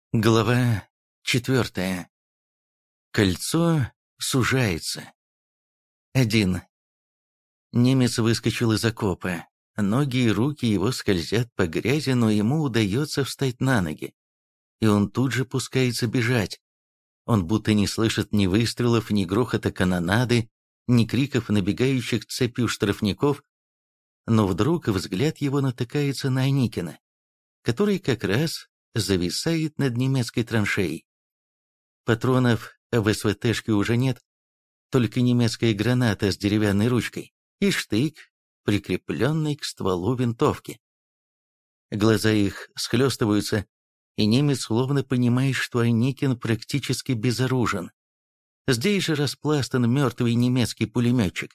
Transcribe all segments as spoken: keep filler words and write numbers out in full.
Глава четвертая. Кольцо сужается. Один. Немец выскочил из окопа. Ноги и руки его скользят по грязи, но ему удается встать на ноги. И он тут же пускается бежать. Он будто не слышит ни выстрелов, ни грохота канонады, ни криков набегающих цепью штрафников. Но вдруг взгляд его натыкается на Аникина, который как раз зависает над немецкой траншеей. Патронов в СВТшке уже нет, только немецкая граната с деревянной ручкой и штык, прикрепленный к стволу винтовки. Глаза их схлестываются, и немец словно понимает, что Аникин практически безоружен. Здесь же распластан мертвый немецкий пулеметчик.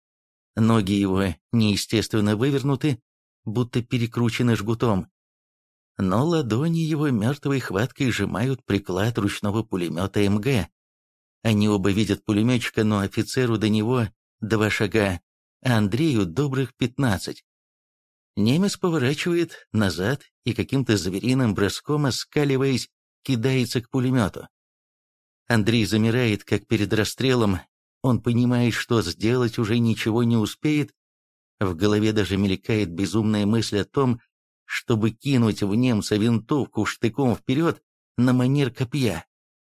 Ноги его неестественно вывернуты, будто перекручены жгутом. Но ладони его мертвой хваткой сжимают приклад ручного пулемета эм гэ. Они оба видят пулеметчика, но офицеру до него два шага, а Андрею добрых пятнадцать. Немец поворачивает назад и каким-то звериным броском, оскаливаясь, кидается к пулемету. Андрей замирает, как перед расстрелом. Он понимает, что сделать уже ничего не успеет. В голове даже мелькает безумная мысль о том, чтобы кинуть в немца винтовку штыком вперед на манер копья.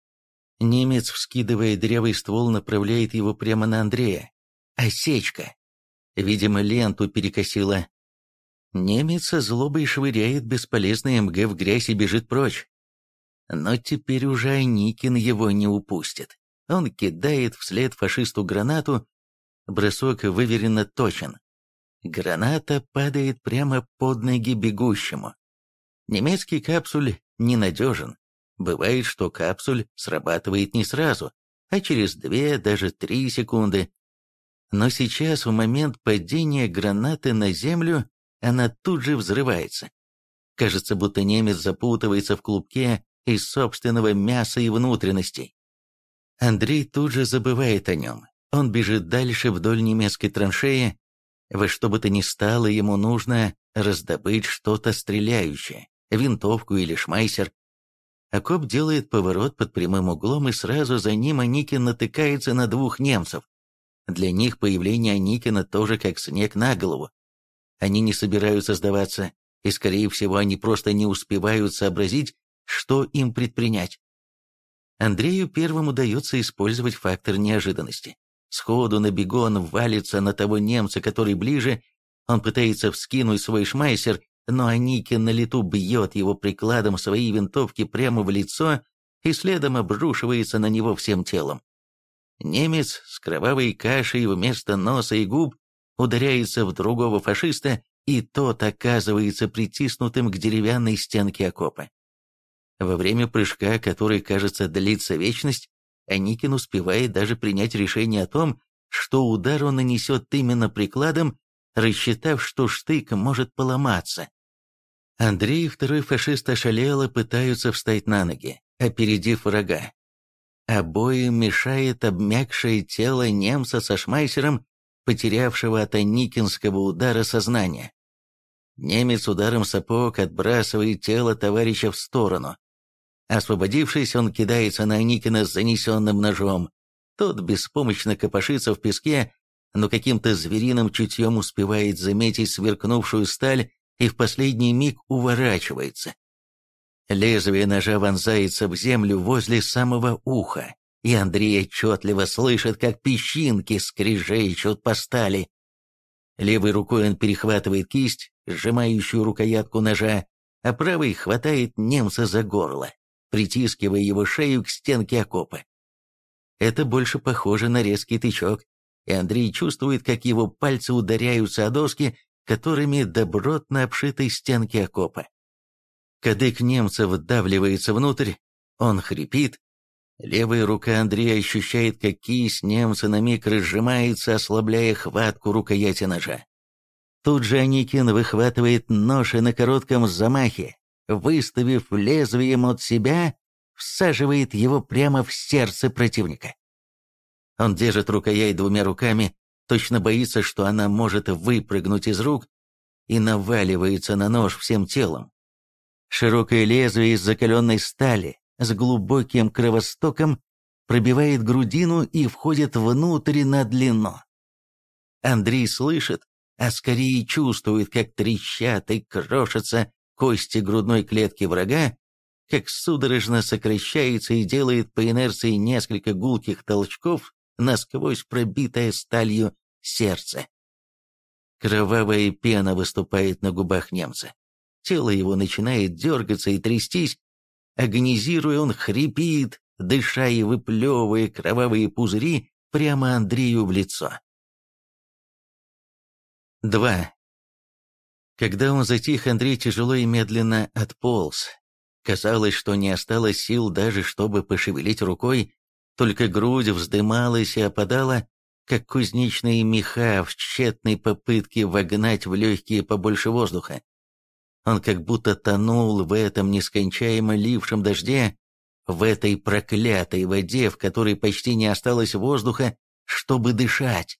Немец, вскидывая дырявый ствол, направляет его прямо на Андрея. Осечка. Видимо, ленту перекосило. Немец со злобой швыряет бесполезный эм гэ в грязь и бежит прочь. Но теперь уже Аникин его не упустит. Он кидает вслед фашисту гранату. Бросок выверенно точен. Граната падает прямо под ноги бегущему. Немецкий капсуль ненадежен. Бывает, что капсуль срабатывает не сразу, а через две, даже три секунды. Но сейчас, в момент падения гранаты на землю, она тут же взрывается. Кажется, будто немец запутывается в клубке из собственного мяса и внутренностей. Андрей тут же забывает о нем. Он бежит дальше вдоль немецкой траншеи. Во что бы то ни стало, ему нужно раздобыть что-то стреляющее, винтовку или шмайсер. Окоп делает поворот под прямым углом, и сразу за ним Аникин натыкается на двух немцев. Для них появление Аникина тоже как снег на голову. Они не собираются сдаваться, и, скорее всего, они просто не успевают сообразить, что им предпринять. Андрею первым удается использовать фактор неожиданности. Сходу на бегу он валится на того немца, который ближе. Он пытается вскинуть свой шмайсер, но Аникин на лету бьет его прикладом своей винтовки прямо в лицо и следом обрушивается на него всем телом. Немец с кровавой кашей вместо носа и губ ударяется в другого фашиста, и тот оказывается притиснутым к деревянной стенке окопа. Во время прыжка, который, кажется, длится вечность, Аникин успевает даже принять решение о том, что удар он нанесет именно прикладом, рассчитав, что штык может поломаться. Андрей и второй фашист ошалело пытаются встать на ноги, опередив врага. Обоим мешает обмякшее тело немца со шмайсером, потерявшего от аникинского удара сознание. Немец ударом сапог отбрасывает тело товарища в сторону. Освободившись, он кидается на Аникина с занесенным ножом. Тот беспомощно копошится в песке, но каким-то звериным чутьем успевает заметить сверкнувшую сталь и в последний миг уворачивается. Лезвие ножа вонзается в землю возле самого уха, и Андрей отчетливо слышит, как песчинки скрежещут по стали. Левой рукой он перехватывает кисть, сжимающую рукоятку ножа, а правой хватает немца за горло, притискивая его шею к стенке окопа. Это больше похоже на резкий тычок, и Андрей чувствует, как его пальцы ударяются о доски, которыми добротно обшитой стенки окопа. Кадык немца вдавливается внутрь, он хрипит. Левая рука Андрея ощущает, как кисть немца на миг разжимается, ослабляя хватку рукояти ножа. Тут же Аникин выхватывает нож и на коротком замахе, выставив лезвием от себя, всаживает его прямо в сердце противника. Он держит рукоять двумя руками, точно боится, что она может выпрыгнуть из рук, и наваливается на нож всем телом. Широкое лезвие из закаленной стали с глубоким кровостоком пробивает грудину и входит внутрь на длину. Андрей слышит, а скорее чувствует, как трещат и крошатся кости грудной клетки врага, как судорожно сокращается и делает по инерции несколько гулких толчков насквозь пробитое сталью сердце. Кровавая пена выступает на губах немца. Тело его начинает дергаться и трястись. Агонизируя, он хрипит, дыша и выплевывая кровавые пузыри прямо Андрею в лицо. два. Когда он затих, Андрей тяжело и медленно отполз. Казалось, что не осталось сил даже, чтобы пошевелить рукой, только грудь вздымалась и опадала, как кузнечные меха в тщетной попытке вогнать в легкие побольше воздуха. Он как будто тонул в этом нескончаемо лившем дожде, в этой проклятой воде, в которой почти не осталось воздуха, чтобы дышать.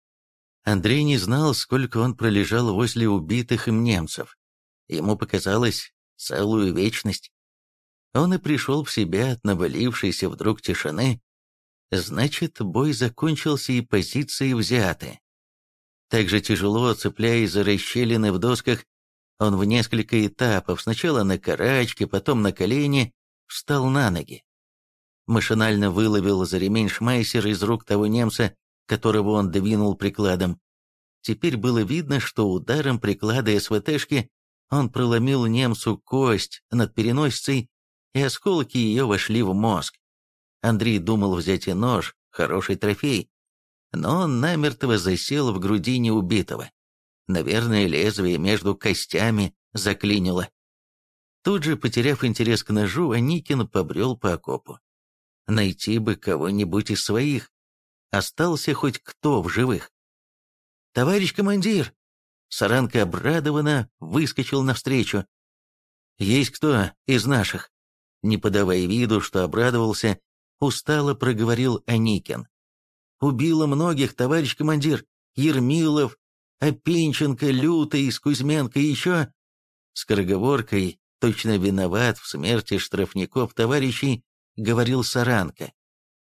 Андрей не знал, сколько он пролежал возле убитых им немцев. Ему показалось целую вечность. Он и пришел в себя от навалившейся вдруг тишины. Значит, бой закончился и позиции взяты. Так же тяжело, цепляясь за расщелины в досках, он в несколько этапов, сначала на карачки, потом на колени, встал на ноги. Машинально выловил за ремень шмайсер из рук того немца, которого он двинул прикладом. Теперь было видно, что ударом приклада СВТшки он проломил немцу кость над переносицей, и осколки ее вошли в мозг. Андрей думал взять и нож, хороший трофей, но он намертво засел в грудине убитого. Наверное, лезвие между костями заклинило. Тут же, потеряв интерес к ножу, Аникин побрел по окопу. Найти бы кого-нибудь из своих. Остался хоть кто в живых. «Товарищ командир!» Саранка обрадованно выскочил навстречу. «Есть кто из наших?» Не подавая виду, что обрадовался, устало проговорил Аникин. «Убило многих, товарищ командир. Ермилов, Опенченко, Лютый, Кузьменко и еще...» Скороговоркой, точно виноват в смерти штрафников товарищей, говорил Саранка.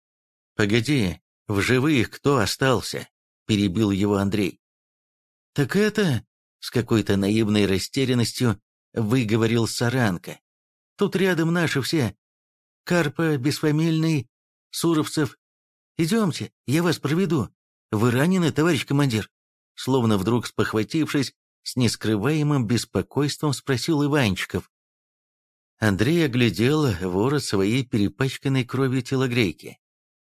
«Погоди, в живых кто остался?» — перебил его Андрей. «Так это...» — с какой-то наивной растерянностью выговорил Саранка. «Тут рядом наши все. Карпа, Бесфамильный, Суровцев. Идемте, я вас проведу. Вы ранены, товарищ командир?» Словно вдруг спохватившись, с нескрываемым беспокойством спросил Иванчиков. Андрей оглядел ворот своей перепачканной кровью телогрейки.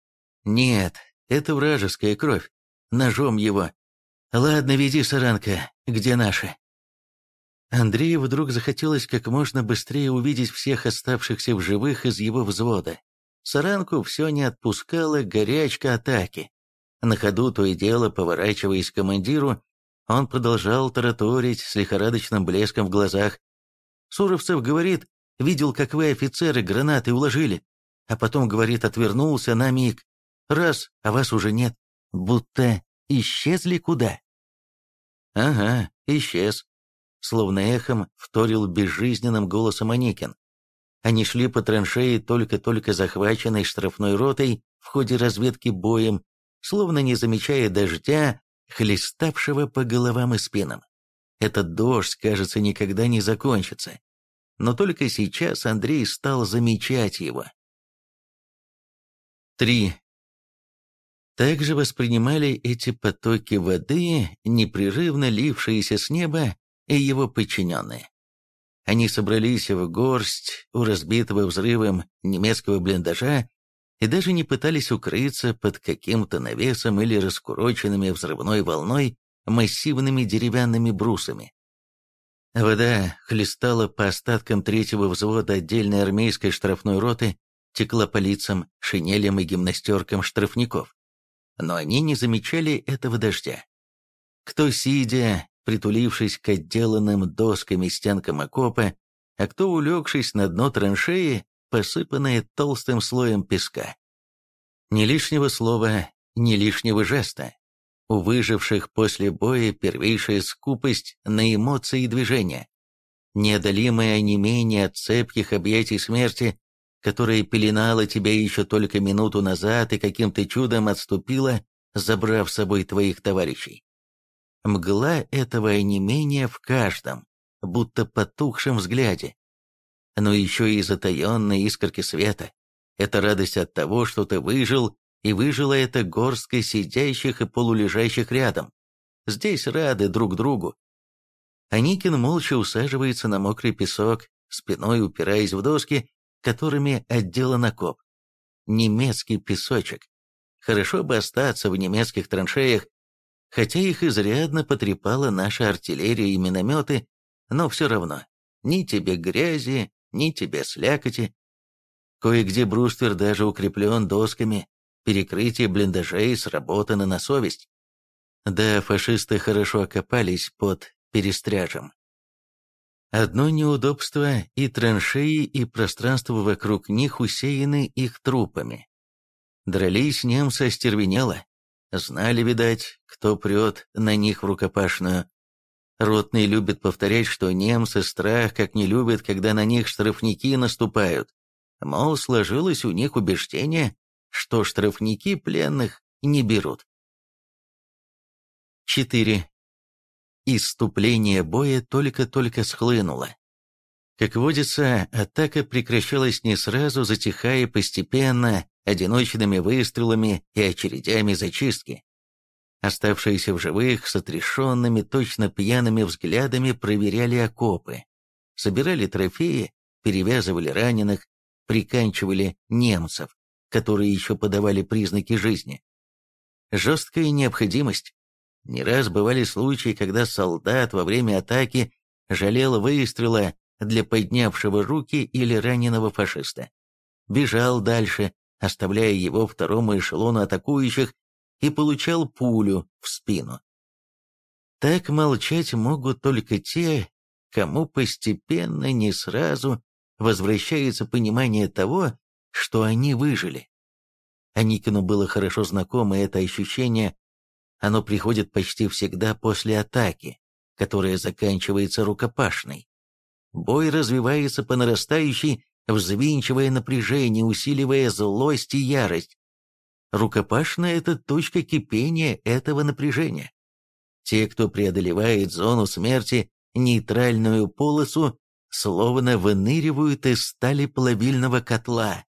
«Нет, это вражеская кровь. Ножом его. Ладно, веди, Саранка, где наши?» Андрею вдруг захотелось как можно быстрее увидеть всех оставшихся в живых из его взвода. Саранку все не отпускала горячка атаки. На ходу, то и дело, поворачиваясь к командиру, он продолжал тараторить с лихорадочным блеском в глазах. «Суровцев говорит, видел, как вы, офицеры, гранаты уложили, а потом, говорит, отвернулся на миг. Раз, а вас уже нет. Будто исчезли куда?» «Ага, исчез», — словно эхом вторил безжизненным голосом Аникин. Они шли по траншеи только-только захваченной штрафной ротой в ходе разведки боем, словно не замечая дождя, хлеставшего по головам и спинам. Этот дождь, кажется, никогда не закончится. Но только сейчас Андрей стал замечать его. три. Также воспринимали эти потоки воды, непрерывно лившиеся с неба, и его подчиненные. Они собрались в горсть у разбитого взрывом немецкого блиндажа и даже не пытались укрыться под каким-то навесом или раскуроченными взрывной волной массивными деревянными брусами. Вода хлестала по остаткам третьего взвода отдельной армейской штрафной роты, текла по лицам, шинелям и гимнастеркам штрафников. Но они не замечали этого дождя. Кто сидя, притулившись к отделанным досками стенкам окопа, а кто улегшись на дно траншеи, посыпанное толстым слоем песка. Ни лишнего слова, ни лишнего жеста. У выживших после боя первейшая скупость на эмоции и движения. Неодолимое онемение от цепких объятий смерти, которая пеленала тебя еще только минуту назад и каким-то чудом отступила, забрав с собой твоих товарищей. Мгла этого онемения в каждом, будто потухшем взгляде. Но еще и затаенные искорки света. Это радость от того, что ты выжил, и выжила эта горстка сидящих и полулежащих рядом. Здесь рады друг другу. Аникин молча усаживается на мокрый песок, спиной упираясь в доски, которыми отделан окоп. Немецкий песочек. Хорошо бы остаться в немецких траншеях, хотя их изрядно потрепала наша артиллерия и минометы, но все равно, ни тебе грязи, ни тебе слякоти. Кое-где бруствер даже укреплен досками, перекрытие блиндажей сработано на совесть. Да, фашисты хорошо окопались под Перестряжем. Одно неудобство — и траншеи, и пространство вокруг них усеяны их трупами. Дрались немцы остервенело. Знали, видать, кто прет на них в рукопашную. Ротный любит повторять, что немцы страх как не любят, когда на них штрафники наступают. Мол, сложилось у них убеждение, что штрафники пленных не берут. четыре. Исступление боя только-только схлынуло. Как водится, атака прекращалась не сразу, затихая постепенно, одиночными выстрелами и очередями зачистки. Оставшиеся в живых, с отрешенными, точно пьяными взглядами проверяли окопы, собирали трофеи, перевязывали раненых, приканчивали немцев, которые еще подавали признаки жизни. Жесткая необходимость. Не раз бывали случаи, когда солдат во время атаки жалел выстрела для поднявшего руки или раненого фашиста. Бежал дальше, оставляя его второму эшелону атакующих, и получал пулю в спину. Так молчать могут только те, кому постепенно, не сразу, возвращается понимание того, что они выжили. Аникину было хорошо знакомо это ощущение. Оно приходит почти всегда после атаки, которая заканчивается рукопашной. Бой развивается по нарастающей, взвинчивая напряжение, усиливая злость и ярость. Рукопашная — это точка кипения этого напряжения. Те, кто преодолевает зону смерти, нейтральную полосу, словно выныривают из стали плавильного котла.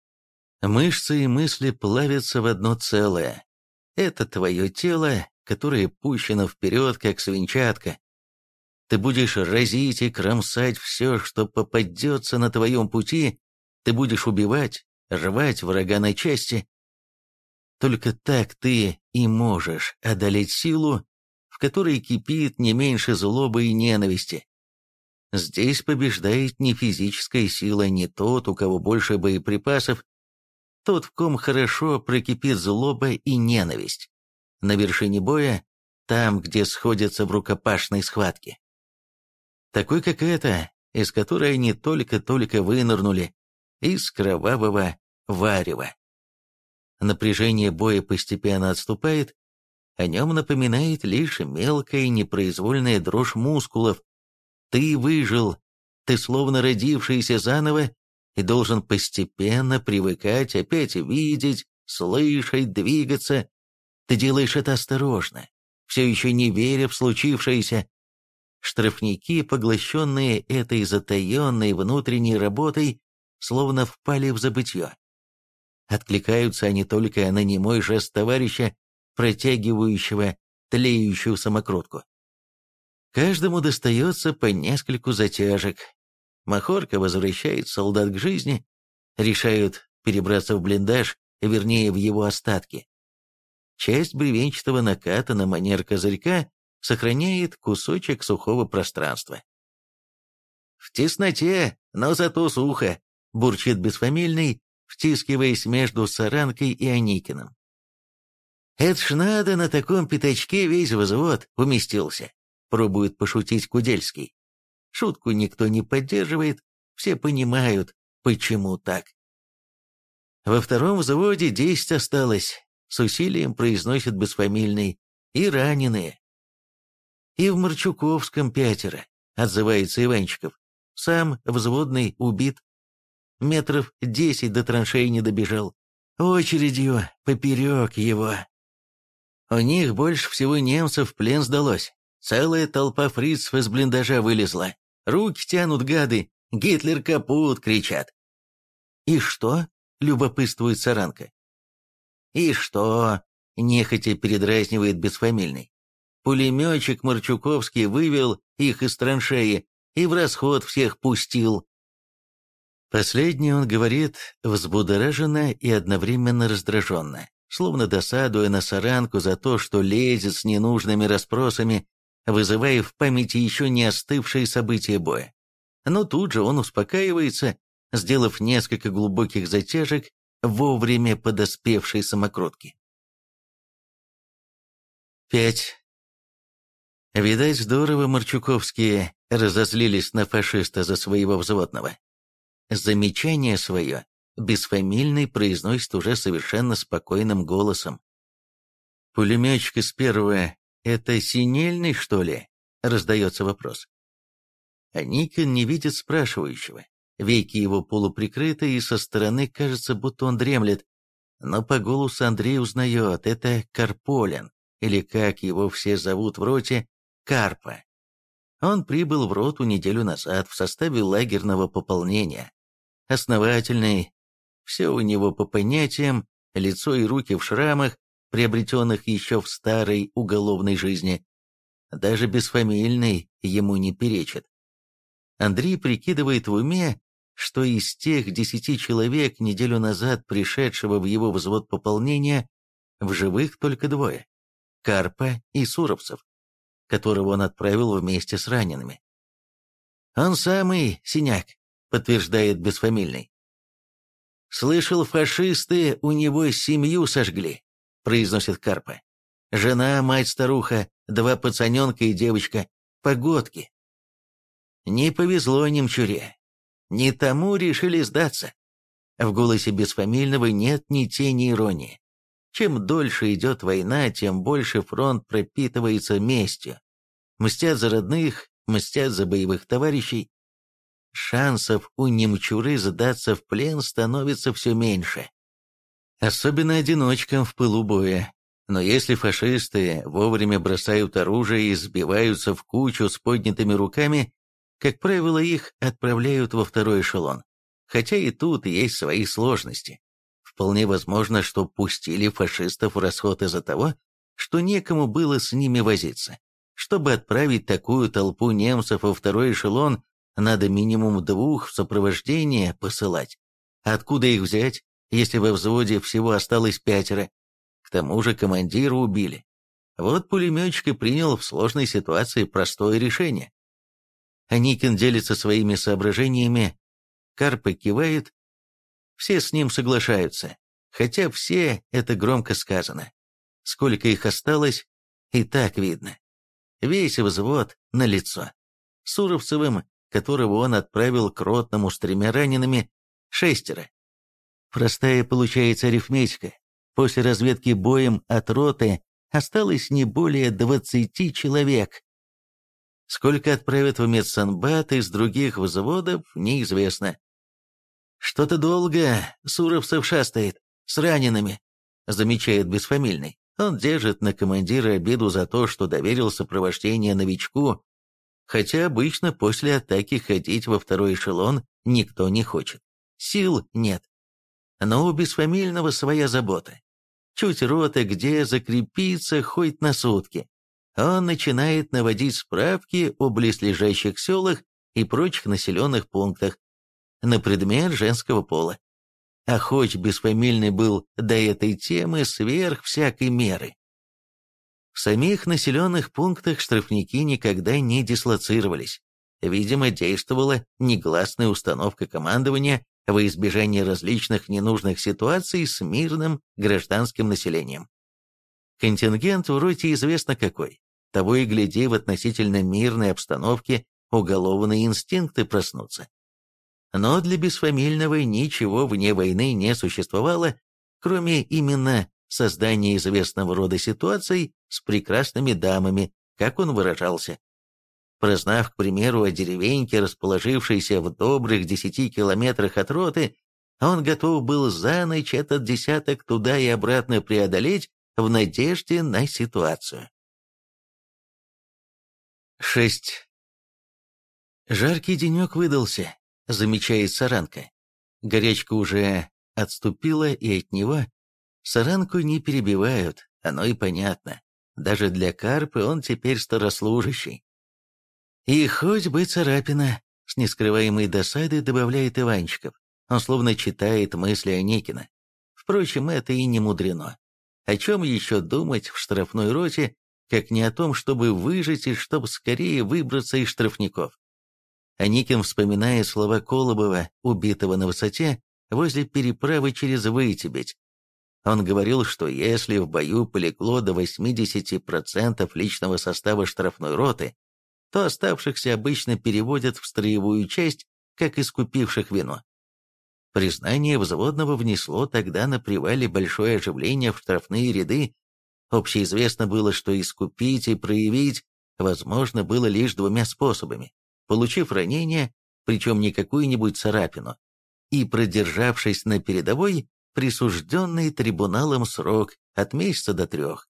Мышцы и мысли плавятся в одно целое. Это твое тело, которое пущено вперед, как свинчатка. Ты будешь разить и кромсать все, что попадется на твоем пути, ты будешь убивать, рвать врага на части. Только так ты и можешь одолеть силу, в которой кипит не меньше злобы и ненависти. Здесь побеждает не физическая сила, не тот, у кого больше боеприпасов, тот, в ком хорошо прокипит злоба и ненависть. На вершине боя, там, где сходятся в рукопашной схватке. Такой, как эта, из которой они только-только вынырнули, из кровавого варева. Напряжение боя постепенно отступает, о нем напоминает лишь мелкая непроизвольная дрожь мускулов. Ты выжил, ты словно родившийся заново, и должен постепенно привыкать, опять видеть, слышать, двигаться. Ты делаешь это осторожно, все еще не веря в случившееся. Штрафники, поглощенные этой затаенной внутренней работой, словно впали в забытье. Откликаются они только на немой жест товарища, протягивающего тлеющую самокрутку. Каждому достается по нескольку затяжек. Махорка возвращает солдат к жизни, решают перебраться в блиндаж, вернее, в его остатки. Часть бревенчатого наката на манер козырька сохраняет кусочек сухого пространства. «В тесноте, но зато сухо», — бурчит бесфамильный, втискиваясь между Саранкой и Аникиным. «Это ж надо, на таком пятачке весь взвод уместился», — пробует пошутить Кудельский. Шутку никто не поддерживает, все понимают, почему так. Во втором взводе десять осталось, с усилием произносит бесфамильный, и раненые. И в Марчуковском пятеро, отзывается Иванчиков. Сам взводный убит. Метров десять до траншеи не добежал. Очередью поперек его. У них больше всего немцев в плен сдалось. Целая толпа фрицев из блиндажа вылезла. Руки тянут гады. «Гитлер капут!» кричат. «И что?» — любопытствует Саранка. «И что?» — нехотя передразнивает бесфамильный. Пулеметчик Марчуковский вывел их из траншеи и в расход всех пустил. Последнее он говорит взбудораженно и одновременно раздраженно, словно досадуя на Саранку за то, что лезет с ненужными расспросами, вызывая в памяти еще не остывшие события боя. Но тут же он успокаивается, сделав несколько глубоких затяжек вовремя подоспевшей самокрутки. пять. Видать, здорово Марчуковские разозлились на фашиста за своего взводного. Замечание свое бесфамильный произносит уже совершенно спокойным голосом. «Пулеметчик из первого — это Синельный, что ли?» — раздается вопрос. А Никон не видит спрашивающего. Веки его полуприкрыты, и со стороны кажется, будто он дремлет. Но по голосу Андрей узнает, это Карполин, или как его все зовут в роте, Карпа. Он прибыл в роту неделю назад в составе лагерного пополнения. Основательный, все у него по понятиям, лицо и руки в шрамах, приобретенных еще в старой уголовной жизни. Даже бесфамильный ему не перечит. Андрей прикидывает в уме, что из тех десяти человек, неделю назад пришедшего в его взвод пополнения, в живых только двое – Карпа и Суровцев, которого он отправил вместе с ранеными. «Он самый, Синяк», — подтверждает бесфамильный. «Слышал, фашисты у него семью сожгли», — произносит Карпа. «Жена, мать-старуха, два пацаненка и девочка, погодки. Не повезло немчуре. Не тому решили сдаться». В голосе бесфамильного нет ни тени иронии. Чем дольше идет война, тем больше фронт пропитывается местью. Мстят за родных, мстят за боевых товарищей. Шансов у немчуры сдаться в плен становится все меньше. Особенно одиночкам в пылу боя. Но если фашисты вовремя бросают оружие и сбиваются в кучу с поднятыми руками, как правило, их отправляют во второй эшелон. Хотя и тут есть свои сложности. Вполне возможно, что пустили фашистов в расход из-за того, что некому было с ними возиться. Чтобы отправить такую толпу немцев во второй эшелон, надо минимум двух в сопровождение посылать. Откуда их взять, если во взводе всего осталось пятеро? К тому же командира убили. Вот пулеметчик и принял в сложной ситуации простое решение. Аникин делится своими соображениями, Карпа кивает. Все с ним соглашаются, хотя все это громко сказано. Сколько их осталось, и так видно. Весь взвод налицо. Суровцевым, которого он отправил к ротному с тремя ранеными, шестеро. Простая получается арифметика. После разведки боем от роты осталось не более двадцати человек. Сколько отправят в медсанбат из других взводов, неизвестно. «Что-то долго Суровцев шастает, с ранеными», — замечает бесфамильный. Он держит на командира обиду за то, что доверил сопровождение новичку, хотя обычно после атаки ходить во второй эшелон никто не хочет. Сил нет. Но у бесфамильного своя забота. Чуть рота где закрепиться хоть на сутки. Он начинает наводить справки о близлежащих селах и прочих населенных пунктах на предмет женского пола. А хоть бесфамильный был до этой темы сверх всякой меры. В самих населенных пунктах штрафники никогда не дислоцировались. Видимо, действовала негласная установка командования во избежание различных ненужных ситуаций с мирным гражданским населением. Контингент в роте известно какой. Того и гляди, в относительно мирной обстановке уголовные инстинкты проснутся. Но для бесфамильного ничего вне войны не существовало, кроме именно создания известного рода ситуаций с прекрасными дамами, как он выражался. Прознав, к примеру, о деревеньке, расположившейся в добрых десяти километрах от роты, он готов был за ночь этот десяток туда и обратно преодолеть в надежде на ситуацию. шесть. Жаркий денек выдался, замечает Саранка. Горячка уже отступила, и от него Саранку не перебивают, оно и понятно. Даже для Карпы он теперь старослужащий. И хоть бы царапина, с нескрываемой досадой добавляет Иванчиков. Он словно читает мысли Аникина. Впрочем, это и не мудрено. О чем еще думать в штрафной роте, как не о том, чтобы выжить и чтобы скорее выбраться из штрафников. Аникин вспоминает слова Колобова, убитого на высоте, возле переправы через Вытебедь. Он говорил, что если в бою полегло до восьмидесяти процентов личного состава штрафной роты, то оставшихся обычно переводят в строевую часть, как искупивших вину. Признание взводного внесло тогда на привале большое оживление в штрафные ряды. Общеизвестно было, что искупить и проявить возможно было лишь двумя способами: получив ранение, причем не какую-нибудь царапину, и продержавшись на передовой, присужденный трибуналом срок от месяца до трех.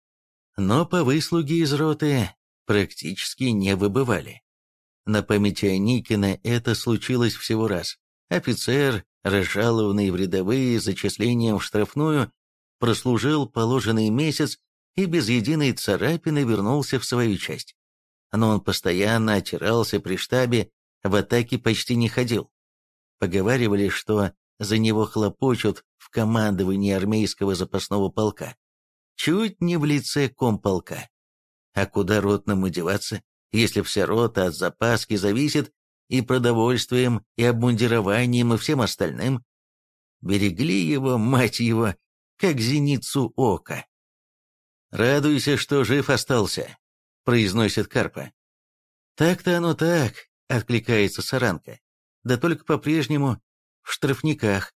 Но по выслуге из роты практически не выбывали. На памяти Аникина это случилось всего раз. Офицер, разжалованный в рядовые зачислением в штрафную, прослужил положенный месяц и без единой царапины вернулся в свою часть. Но он постоянно отирался при штабе, в атаке почти не ходил. Поговаривали, что за него хлопочут в командовании армейского запасного полка. Чуть не в лице комполка. А куда ротному деваться, если вся рота от запаски зависит и продовольствием, и обмундированием, и всем остальным? Берегли его, мать его, как зеницу ока. «Радуйся, что жив остался», — произносит Карпа. «Так-то оно так», — откликается Саранка. «Да только по-прежнему в штрафниках».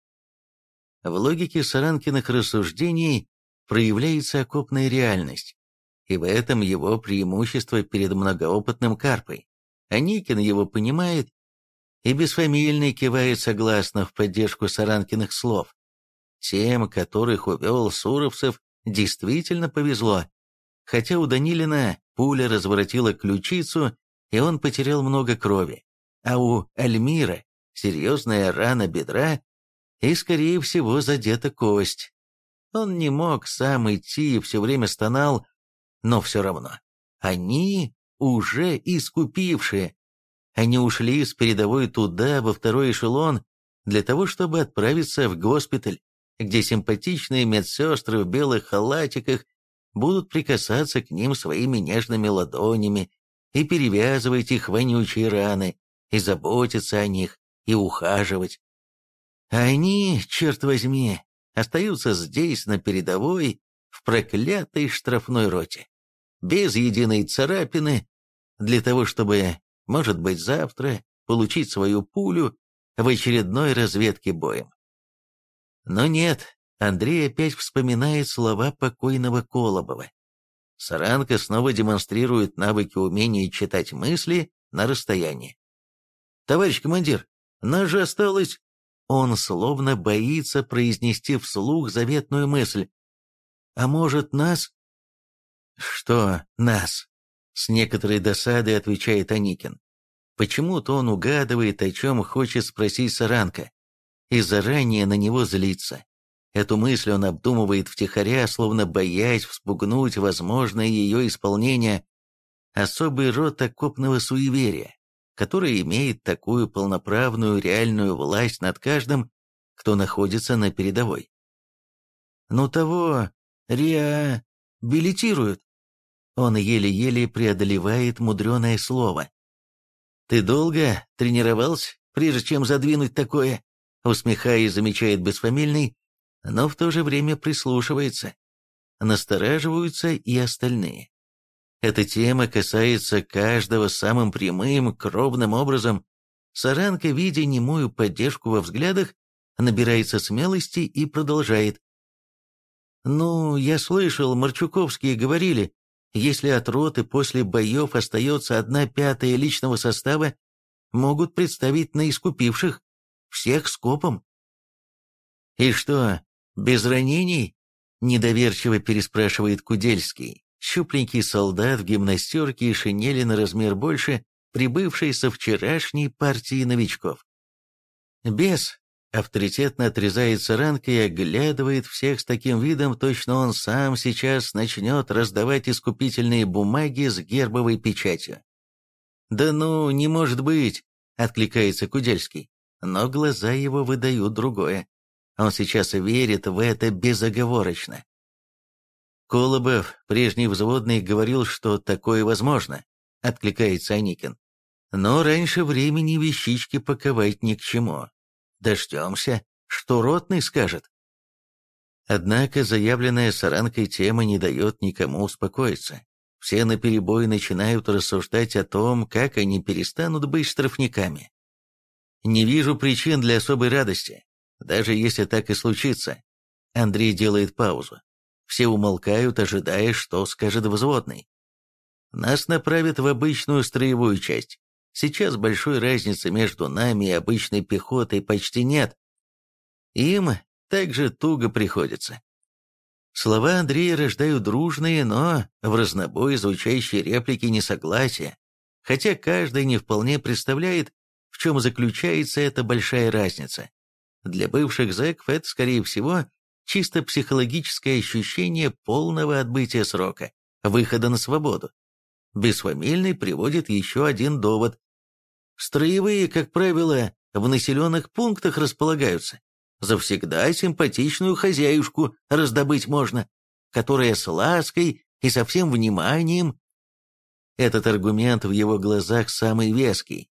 В логике Саранкиных рассуждений проявляется окопная реальность, и в этом его преимущество перед многоопытным Карпой. Аникин его понимает и безфамильный кивает согласно в поддержку Саранкиных слов. Тем, которых увел Суровцев, действительно повезло. Хотя у Данилина пуля разворотила ключицу, и он потерял много крови, а у Альмира серьезная рана бедра и, скорее всего, задета кость. Он не мог сам идти и все время стонал, но все равно. Они уже искупившие. Они ушли с передовой туда, во второй эшелон, для того, чтобы отправиться в госпиталь, где симпатичные медсестры в белых халатиках будут прикасаться к ним своими нежными ладонями и перевязывать их вонючие раны, и заботиться о них, и ухаживать. А они, черт возьми, остаются здесь, на передовой, в проклятой штрафной роте, без единой царапины, для того, чтобы, может быть, завтра получить свою пулю в очередной разведке боем. Но нет, Андрей опять вспоминает слова покойного Колобова. Саранка снова демонстрирует навыки умения читать мысли на расстоянии. «Товарищ командир, нас же осталось...» Он словно боится произнести вслух заветную мысль. «А может, нас?» «Что нас?» — с некоторой досадой отвечает Аникин. Почему-то он угадывает, о чем хочет спросить Саранка, и заранее на него злится. Эту мысль он обдумывает втихаря, словно боясь вспугнуть возможное ее исполнение. Особый род окопного суеверия, который имеет такую полноправную реальную власть над каждым, кто находится на передовой. «Ну того реабилитируют». Он еле-еле преодолевает мудреное слово. «Ты долго тренировался, прежде чем задвинуть такое?» Усмехаясь, замечает безфамильный, но в то же время прислушивается. Настораживаются и остальные. Эта тема касается каждого самым прямым, кровным образом. Саранка, видя немую поддержку во взглядах, набирается смелости и продолжает. «Ну, я слышал, Марчуковские говорили, Если от роты после боев остается одна пятая личного состава, могут представить на искупивших, всех скопом. «И что, без ранений?» — недоверчиво переспрашивает Кудельский, щупленький солдат в гимнастерке и шинели на размер больше, прибывший со вчерашней партии новичков. «Без», — авторитетно отрезает Саранка и оглядывает всех с таким видом, точно он сам сейчас начнет раздавать искупительные бумаги с гербовой печатью. «Да ну, не может быть», — откликается Кудельский, но глаза его выдают другое. Он сейчас верит в это безоговорочно. «Колобов, прежний взводный, говорил, что такое возможно», — откликается Аникин. «Но раньше времени вещички паковать ни к чему. Дождемся, что ротный скажет». Однако заявленная Саранкой тема не дает никому успокоиться. Все наперебой начинают рассуждать о том, как они перестанут быть штрафниками. «Не вижу причин для особой радости, даже если так и случится». Андрей делает паузу. Все умолкают, ожидая, что скажет взводный. «Нас направят в обычную строевую часть. Сейчас большой разницы между нами и обычной пехотой почти нет. Им также туго приходится». Слова Андрея рождают дружные, но в разнобой звучащие реплики несогласия, хотя каждый не вполне представляет, в чем заключается эта большая разница. Для бывших зэков это, скорее всего, чисто психологическое ощущение полного отбытия срока, выхода на свободу. Бесфамильный приводит еще один довод. Строевые, как правило, в населенных пунктах располагаются. Завсегда симпатичную хозяюшку раздобыть можно, которая с лаской и со всем вниманием. Этот аргумент в его глазах самый веский.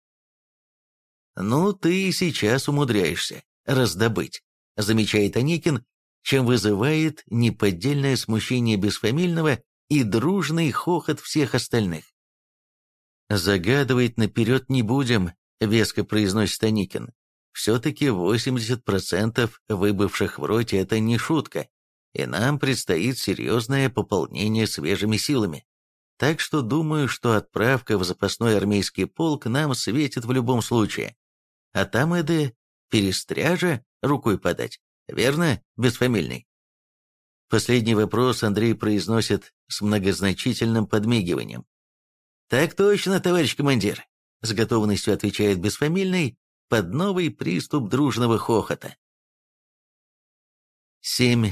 «Ну, ты и сейчас умудряешься раздобыть», — замечает Аникин, чем вызывает неподдельное смущение бесфамильного и дружный хохот всех остальных. «Загадывать наперед не будем», — веско произносит Аникин. «Все-таки восемьдесят процентов выбывших в роте — это не шутка, и нам предстоит серьезное пополнение свежими силами. Так что думаю, что отправка в запасной армейский полк нам светит в любом случае. А там эды перестряжа рукой подать. Верно, бесфамильный?» Последний вопрос Андрей произносит с многозначительным подмигиванием. «Так точно, товарищ командир», — с готовностью отвечает бесфамильный под новый приступ дружного хохота. семь.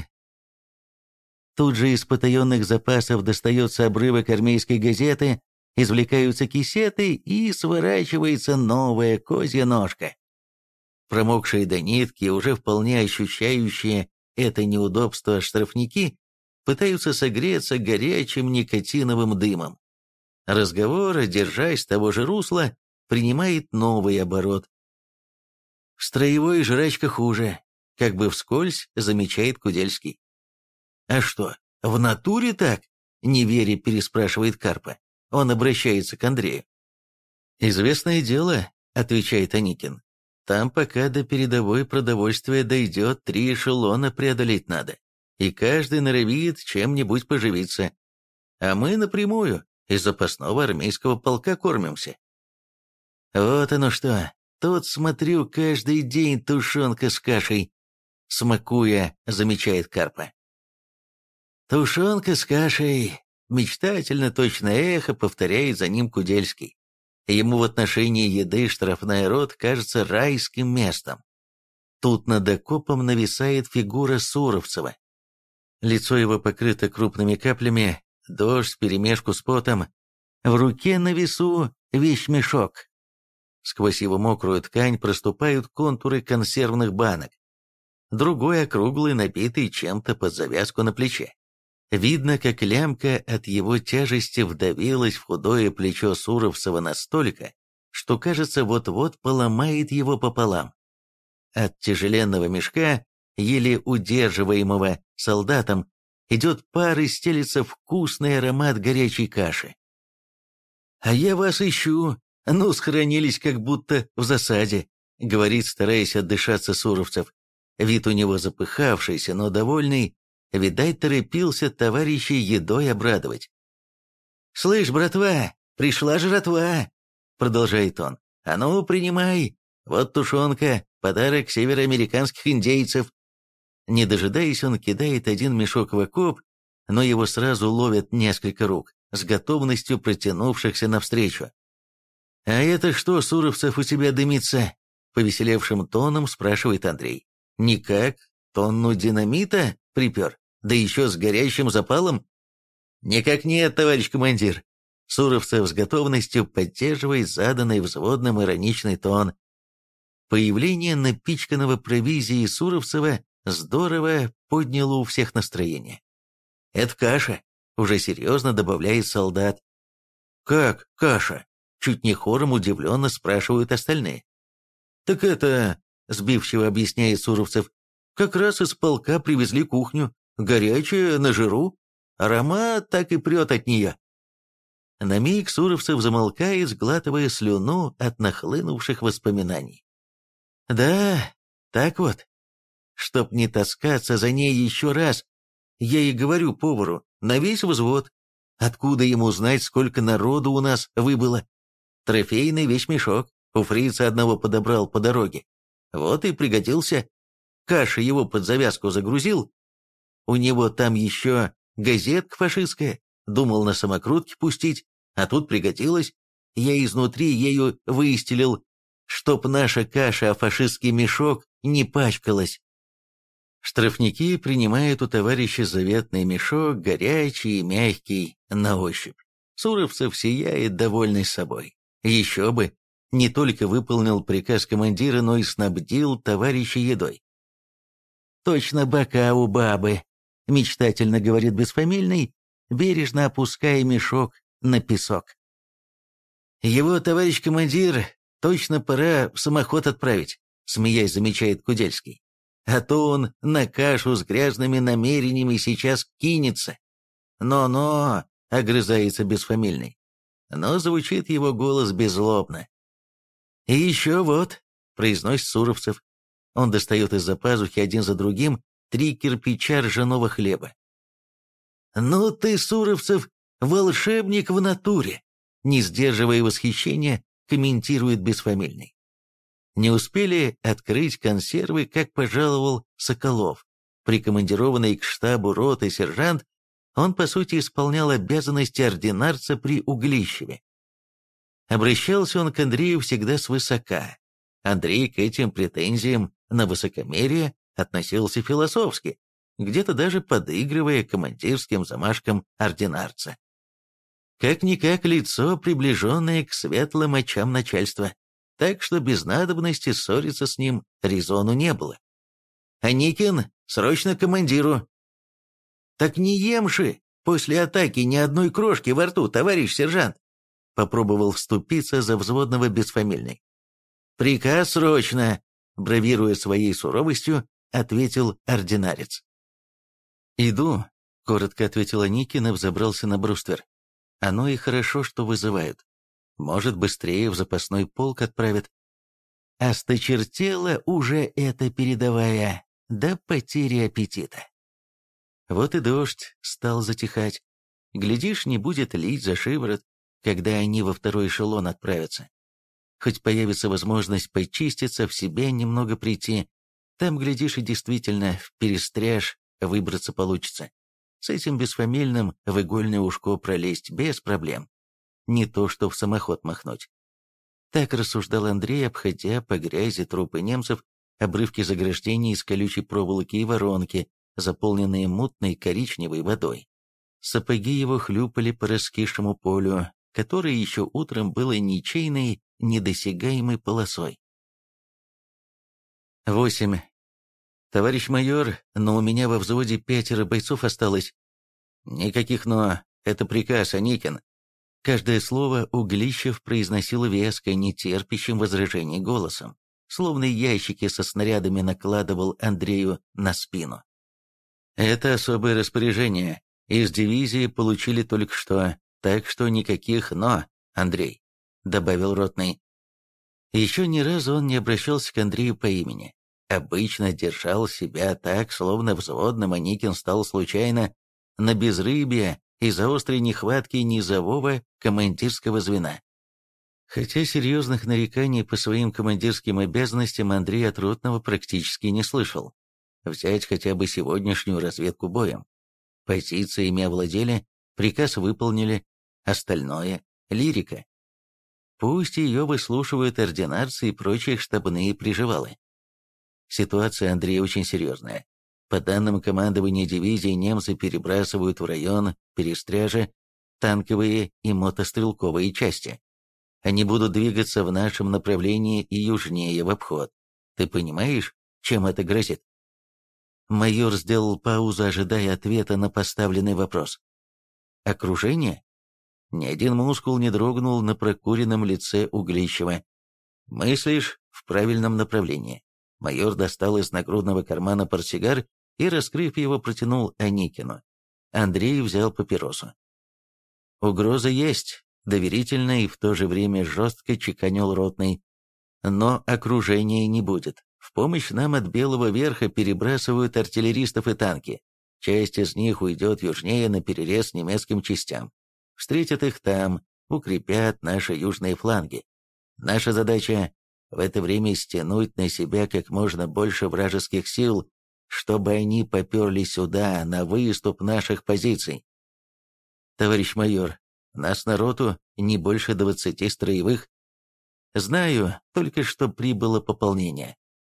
Тут же из потаенных запасов достается обрывок армейской газеты, извлекаются кисеты и сворачивается новая козья ножка. Промокшие до нитки, уже вполне ощущающие это неудобство штрафники, пытаются согреться горячим никотиновым дымом. Разговор, держась того же русла, принимает новый оборот. «В строевой жрачка хуже», — как бы вскользь замечает Кудельский. «А что, в натуре так?» — неверя переспрашивает Карпа. Он обращается к Андрею. «Известное дело», — отвечает Аникин. «Там пока до передовой продовольствия дойдет, три эшелона преодолеть надо, и каждый норовит чем-нибудь поживиться. А мы напрямую из запасного армейского полка кормимся». «Вот оно что, тут, смотрю, каждый день тушенка с кашей», — смакуя, замечает Карпа. «Тушенка с кашей», — мечтательно точно эхо повторяет за ним Кудельский. Ему в отношении еды штрафная рота кажется райским местом. Тут над окопом нависает фигура Суровцева. Лицо его покрыто крупными каплями, дождь вперемешку с потом. В руке на весу вещмешок. Сквозь его мокрую ткань проступают контуры консервных банок. Другой округлый, набитый чем-то под завязку на плече. Видно, как лямка от его тяжести вдавилась в худое плечо Суровцева настолько, что, кажется, вот-вот поломает его пополам. От тяжеленного мешка, еле удерживаемого солдатом, идет пар и стелится вкусный аромат горячей каши. «А я вас ищу, ну, схоронились как будто в засаде», — говорит, стараясь отдышаться Суровцев. Вид у него запыхавшийся, но довольный. Видать, торопился товарищей едой обрадовать. «Слышь, братва, пришла жратва!» — продолжает он. «А ну, принимай! Вот тушенка, подарок североамериканских индейцев!» Не дожидаясь, он кидает один мешок в окоп, но его сразу ловят несколько рук, с готовностью протянувшихся навстречу. «А это что, Суровцев, у тебя дымится?» — повеселевшим тоном спрашивает Андрей. «Никак, тонну динамита припер, да еще с горящим запалом?» «Никак нет, товарищ командир». Суровцев с готовностью поддерживает заданный взводным ироничный тон. Появление напичканного провизией Суровцева здорово подняло у всех настроение. «Это каша», — уже серьезно добавляет солдат. «Как каша?» — чуть не хором удивленно спрашивают остальные. «Так это...» — сбивчиво объясняет Суровцев. «Как раз из полка привезли кухню. Горячая, на жиру. Аромат так и прет от нее». На миг Суровцев замолкает, сглатывая слюну от нахлынувших воспоминаний. «Да, так вот. Чтоб не таскаться за ней еще раз, я и говорю повару, на весь взвод. Откуда ему знать, сколько народу у нас выбыло? Трофейный вещмешок. У фрица одного подобрал по дороге. Вот и пригодился. Каши его под завязку загрузил. У него там еще газетка фашистская. Думал на самокрутке пустить, а тут пригодилось. Я изнутри ею выстелил, чтоб наша каша, а фашистский мешок не пачкалась. Штрафники принимают у товарища заветный мешок, горячий и мягкий, на ощупь. Суровцев сияет, довольный собой. Еще бы, не только выполнил приказ командира, но и снабдил товарища едой. «Точно бока у бабы», — мечтательно говорит бесфамильный, бережно опуская мешок на песок. «Его, товарищ командир, точно пора в самоход отправить», — смеясь замечает Кудельский. «А то он на кашу с грязными намерениями сейчас кинется». «Но-но», — огрызается бесфамильный, но звучит его голос беззлобно. «И еще вот», — произносит Суровцев. Он достает из-за пазухи один за другим три кирпича ржаного хлеба. «Ну ты, Суровцев, волшебник в натуре!» Не сдерживая восхищения, комментирует бесфамильный. Не успели открыть консервы, как пожаловал Соколов. Прикомандированный к штабу роты сержант, он, по сути, исполнял обязанности ординарца при Углищеве. Обращался он к Андрею всегда свысока. Андрей к этим претензиям на высокомерие относился философски, где-то даже подыгрывая командирским замашкам ординарца. Как-никак лицо, приближенное к светлым очам начальства, так что без надобности ссориться с ним резону не было. «Аникин, срочно к командиру!» «Так не емши! После атаки ни одной крошки во рту, товарищ сержант!» Попробовал вступиться за взводного бесфамильный. «Приказ срочно!» — бравируя своей суровостью, ответил ординарец. «Иду», — коротко ответил Аникин и взобрался на бруствер. «Оно и хорошо, что вызывают. Может, быстрее в запасной полк отправят». Осточертела уже эта передовая, до потери аппетита. Вот и дождь стал затихать. Глядишь, не будет лить за шиворот, когда они во второй эшелон отправятся. Хоть появится возможность почиститься, в себя немного прийти, там, глядишь, и действительно в перестряж выбраться получится. С этим бесфамильным в игольное ушко пролезть без проблем. Не то, что в самоход махнуть. Так рассуждал Андрей, обходя по грязи трупы немцев, обрывки заграждений из колючей проволоки и воронки, заполненные мутной коричневой водой. Сапоги его хлюпали по раскисшему полю, которое еще утром было ничейной, недосягаемой полосой. Восемь. «Товарищ майор, но у меня во взводе пятеро бойцов осталось». «Никаких «но». Это приказ, Аникин». Каждое слово Углищев произносил веско, нетерпящим возражений голосом, словно ящики со снарядами накладывал Андрею на спину. «Это особое распоряжение. Из дивизии получили только что, так что никаких «но», Андрей», — добавил ротный. Еще ни разу он не обращался к Андрею по имени. Обычно держал себя так, словно взводным Аникин стал случайно на безрыбье из-за острой нехватки низового командирского звена. Хотя серьезных нареканий по своим командирским обязанностям Андрей от ротного практически не слышал. Взять хотя бы сегодняшнюю разведку боем. Позициями овладели, приказ выполнили, остальное — лирика. Пусть ее выслушивают ординарцы и прочие штабные приживалы. Ситуация, Андрей, очень серьезная. По данным командования дивизии, немцы перебрасывают в район Перестряжа танковые и мотострелковые части. Они будут двигаться в нашем направлении и южнее в обход. Ты понимаешь, чем это грозит? Майор сделал паузу, ожидая ответа на поставленный вопрос. Окружение? Ни один мускул не дрогнул на прокуренном лице Углищева. Мыслишь в правильном направлении. Майор достал из нагрудного кармана портсигар и, раскрыв его, протянул Аникину. Андрей взял папиросу. «Угроза есть», — доверительно и в то же время жестко чеканил ротный. «Но окружения не будет. В помощь нам от Белого Верха перебрасывают артиллеристов и танки. Часть из них уйдет южнее на перерез немецким частям. Встретят их там, укрепят наши южные фланги. Наша задача — в это время стянуть на себя как можно больше вражеских сил, чтобы они поперли сюда, на выступ наших позиций. Товарищ майор, нас на роту не больше двадцати строевых. Знаю, только что прибыло пополнение.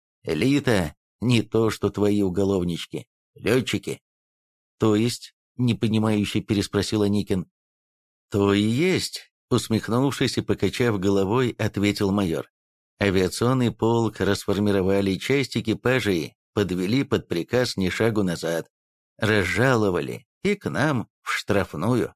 Элита — не то, что твои уголовнички, летчики». «То есть?» — непонимающе переспросил Аникин. «То и есть», — усмехнувшись и покачав головой, ответил майор. «Авиационный полк расформировали, часть экипажей подвели под приказ ни шагу назад, разжаловали и к нам в штрафную».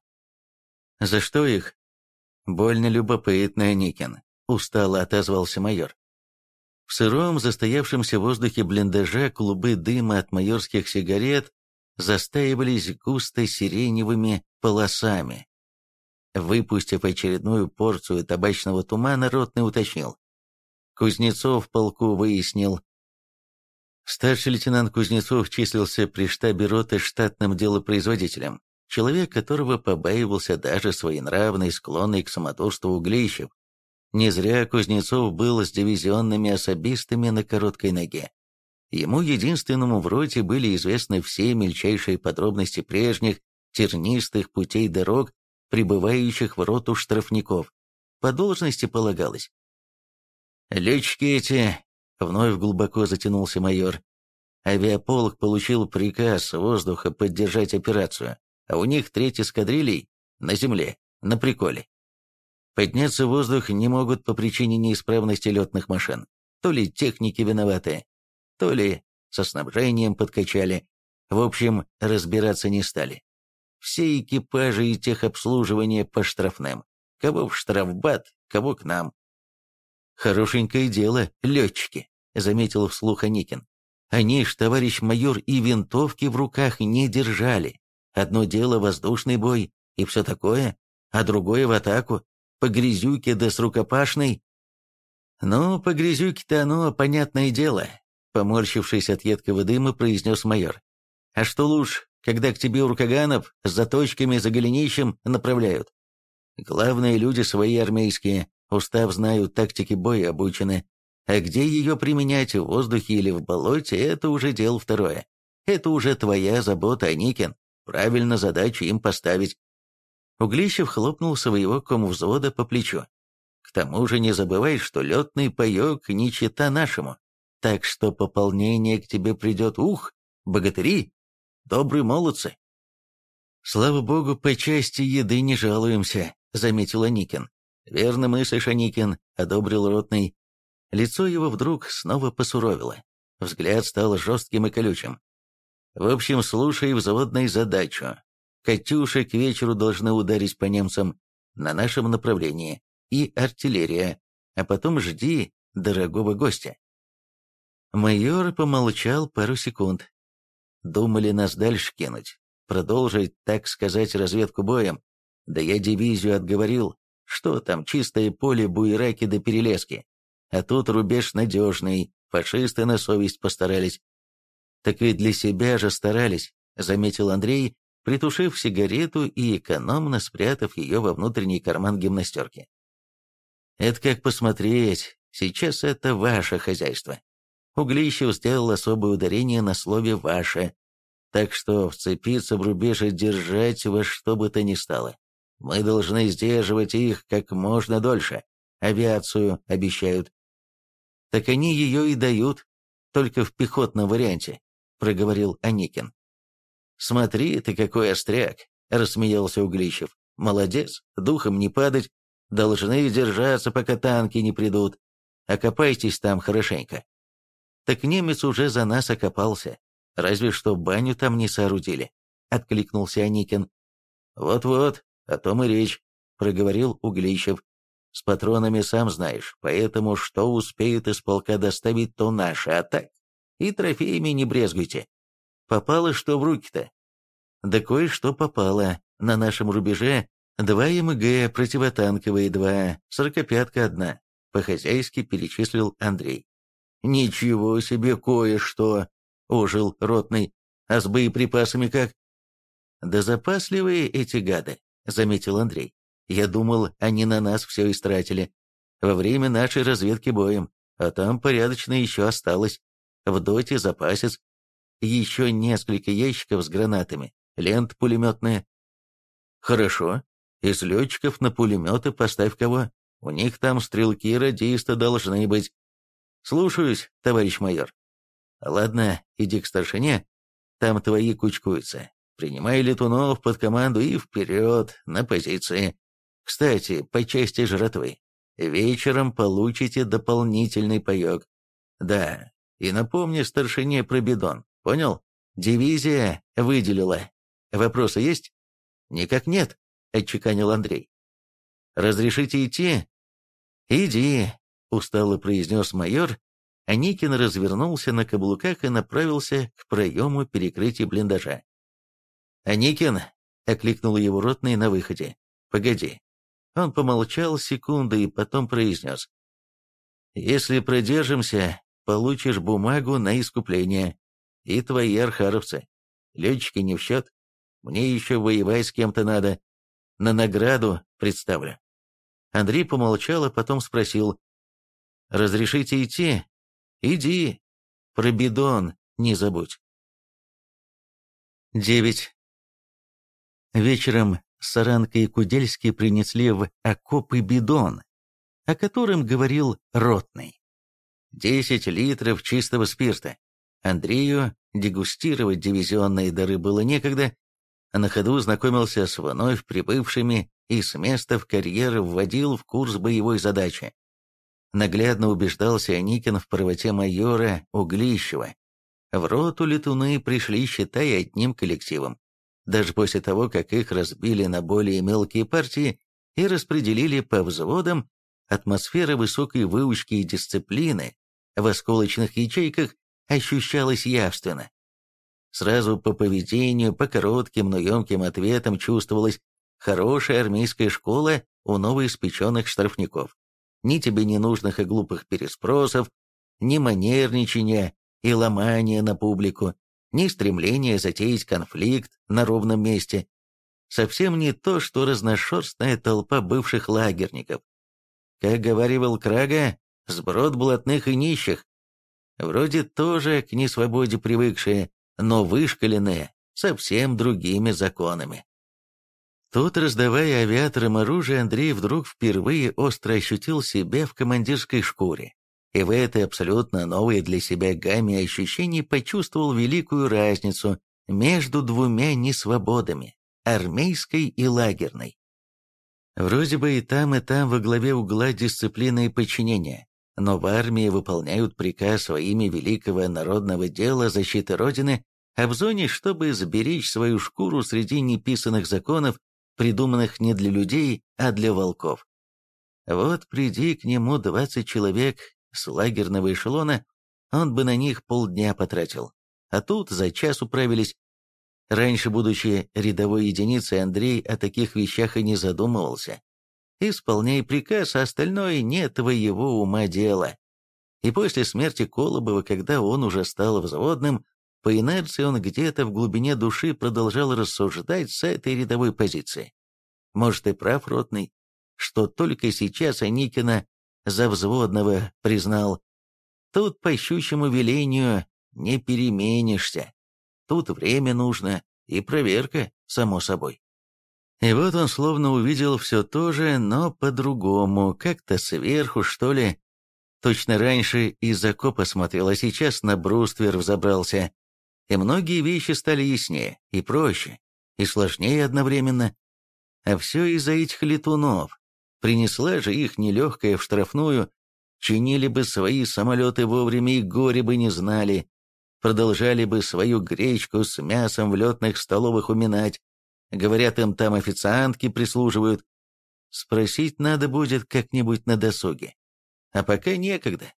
«За что их?» «Больно любопытно, Аникин», — устало отозвался майор. В сыром, застоявшемся воздухе блиндажа клубы дыма от майорских сигарет застаивались густо сиреневыми полосами. Выпустив очередную порцию табачного тумана, ротный уточнил. Кузнецов в полку выяснил. Старший лейтенант Кузнецов числился при штабе роты штатным делопроизводителем, человек, которого побаивался даже своенравный, склонный к самодурству Углищев. Не зря Кузнецов был с дивизионными особистами на короткой ноге. Ему единственному в роте были известны все мельчайшие подробности прежних тернистых путей дорог, прибывающих в роту штрафников. По должности полагалось. «Летчики эти», — вновь глубоко затянулся майор, — «авиаполк получил приказ с воздуха поддержать операцию, а у них треть эскадрилей на земле, на приколе. Подняться в воздух не могут по причине неисправности летных машин. То ли техники виноваты, то ли со снабжением подкачали. В общем, разбираться не стали. Все экипажи и техобслуживание по штрафным. Кого в штрафбат, кого к нам». «Хорошенькое дело, летчики», — заметил вслух Аникин. «Они ж, товарищ майор, и винтовки в руках не держали. Одно дело воздушный бой и все такое, а другое в атаку, по грязюке да с рукопашной». «Ну, по грязюке-то оно, понятное дело», — поморщившись от едкого дыма, произнес майор. «А что лучше, когда к тебе уркаганов с заточками за голенищем направляют? Главное, люди свои армейские, устав знают, тактики боя обучены. А где ее применять, в воздухе или в болоте, это уже дело второе. Это уже твоя забота, Аникин. Правильно задачу им поставить». Углищев хлопнул своего комвзвода по плечу. «К тому же не забывай, что летный паек не чета нашему. Так что пополнение к тебе придет, ух, богатыри, добрые молодцы». «Слава богу, по части еды не жалуемся», — заметил Аникин. «Верно мыслишь, Аникин», — одобрил ротный. Лицо его вдруг снова посуровило. Взгляд стал жестким и колючим. «В общем, слушай взводной задачу. «Катюши» к вечеру должны ударить по немцам на нашем направлении, и артиллерия, а потом жди дорогого гостя». Майор помолчал пару секунд. «Думали нас дальше кинуть, продолжить, так сказать, разведку боем. Да я дивизию отговорил, что там чистое поле, буераки да перелески. А тут рубеж надежный, фашисты на совесть постарались». «Так ведь для себя же старались», — заметил Андрей, притушив сигарету и экономно спрятав ее во внутренний карман гимнастерки. «Это как посмотреть, сейчас это ваше хозяйство». Углищев сделал особое ударение на слове «ваше», так что вцепиться в рубеж и держать во что бы то ни стало. Мы должны сдерживать их как можно дольше. Авиацию обещают. Так они ее и дают, только в пехотном варианте, проговорил Аникин. Смотри ты какой остряк, рассмеялся Углищев. Молодец, духом не падать, должны держаться, пока танки не придут. Окопайтесь там хорошенько. Так немец уже за нас окопался. Разве что баню там не соорудили, откликнулся Аникин. Вот-вот, о том и речь, проговорил Углищев. С патронами сам знаешь, поэтому что успеют из полка доставить, то наше, а так и трофеями не брезгуйте. Попало что в руки-то? Да кое-что попало. На нашем рубеже два МГ, противотанковые два, сорокопятка одна, по-хозяйски перечислил Андрей. Ничего себе кое-что, ожил ротный. А с боеприпасами как? Да запасливые эти гады, заметил Андрей. Я думал, они на нас все истратили. Во время нашей разведки боем, а там порядочно еще осталось. В доте запасец. Еще несколько ящиков с гранатами, лента пулеметная. Хорошо. Из летчиков на пулеметы поставь кого. У них там стрелки-радисты должны быть. Слушаюсь, товарищ майор. Ладно, иди к старшине, там твои кучкуются. Принимай летунов под команду и вперед, на позиции. Кстати, по части жратвы. Вечером получите дополнительный паек. Да, и напомни старшине про бидон, понял? Дивизия выделила. Вопросы есть? Никак нет, отчеканил Андрей. Разрешите идти? Иди, устало произнес майор. Аникин развернулся на каблуках и направился к проему перекрытия блиндажа. «Аникин!» — окликнул его ротный на выходе. «Погоди». Он помолчал секунду и потом произнес. «Если продержимся, получишь бумагу на искупление. И твои архаровцы. Летчики не в счет. Мне еще воевать с кем-то надо. На награду представлю». Андрей помолчал, а потом спросил. «Разрешите идти?» «Иди. Про бидон не забудь». девять. Вечером Саранка и Кудельский принесли в окопы бидон, о котором говорил ротный. Десять литров чистого спирта. Андрею дегустировать дивизионные дары было некогда, а на ходу знакомился с вновь прибывшими и с места в карьер вводил в курс боевой задачи. Наглядно убеждался Аникин в правоте майора Углищева. В роту летуны пришли, считай, одним коллективом. Даже после того, как их разбили на более мелкие партии и распределили по взводам, атмосфера высокой выучки и дисциплины в осколочных ячейках ощущалась явственно. Сразу по поведению, по коротким, но емким ответам чувствовалась хорошая армейская школа у новоиспеченных штрафников. Ни тебе ненужных и глупых переспросов, ни манерничания и ломания на публику, ни стремления затеять конфликт на ровном месте. Совсем не то, что разношерстная толпа бывших лагерников. Как говаривал Крага, сброд блатных и нищих. Вроде тоже к несвободе привыкшие, но вышкаленные совсем другими законами. Тут, раздавая авиаторам оружие, Андрей вдруг впервые остро ощутил себя в командирской шкуре. И в этой абсолютно новой для себя гамме ощущений почувствовал великую разницу между двумя несвободами – армейской и лагерной. Вроде бы и там, и там во главе угла дисциплина и подчинение, но в армии выполняют приказ во имя великого народного дела защиты Родины, а в зоне, чтобы сберечь свою шкуру среди неписанных законов, придуманных не для людей, а для волков. Вот приди к нему двадцать человек с лагерного эшелона, он бы на них полдня потратил. А тут за час управились. Раньше, будучи рядовой единицей, Андрей о таких вещах и не задумывался. Исполняй приказ, а остальное не твоего ума дело. И после смерти Колобова, когда он уже стал взводным, По инерции он где-то в глубине души продолжал рассуждать с этой рядовой позиции. Может, и прав ротный, что только сейчас Аникина за взводного признал. Тут по щучьему велению не переменишься. Тут время нужно и проверка, само собой. И вот он словно увидел все то же, но по-другому, как-то сверху, что ли. Точно раньше из окопа смотрел, а сейчас на бруствер взобрался. И многие вещи стали яснее, и проще, и сложнее одновременно. А все из-за этих летунов. Принесла же их нелегкая в штрафную, чинили бы свои самолеты вовремя и горе бы не знали, продолжали бы свою гречку с мясом в летных столовых уминать. Говорят, им там официантки прислуживают. Спросить надо будет как-нибудь на досуге. А пока некогда.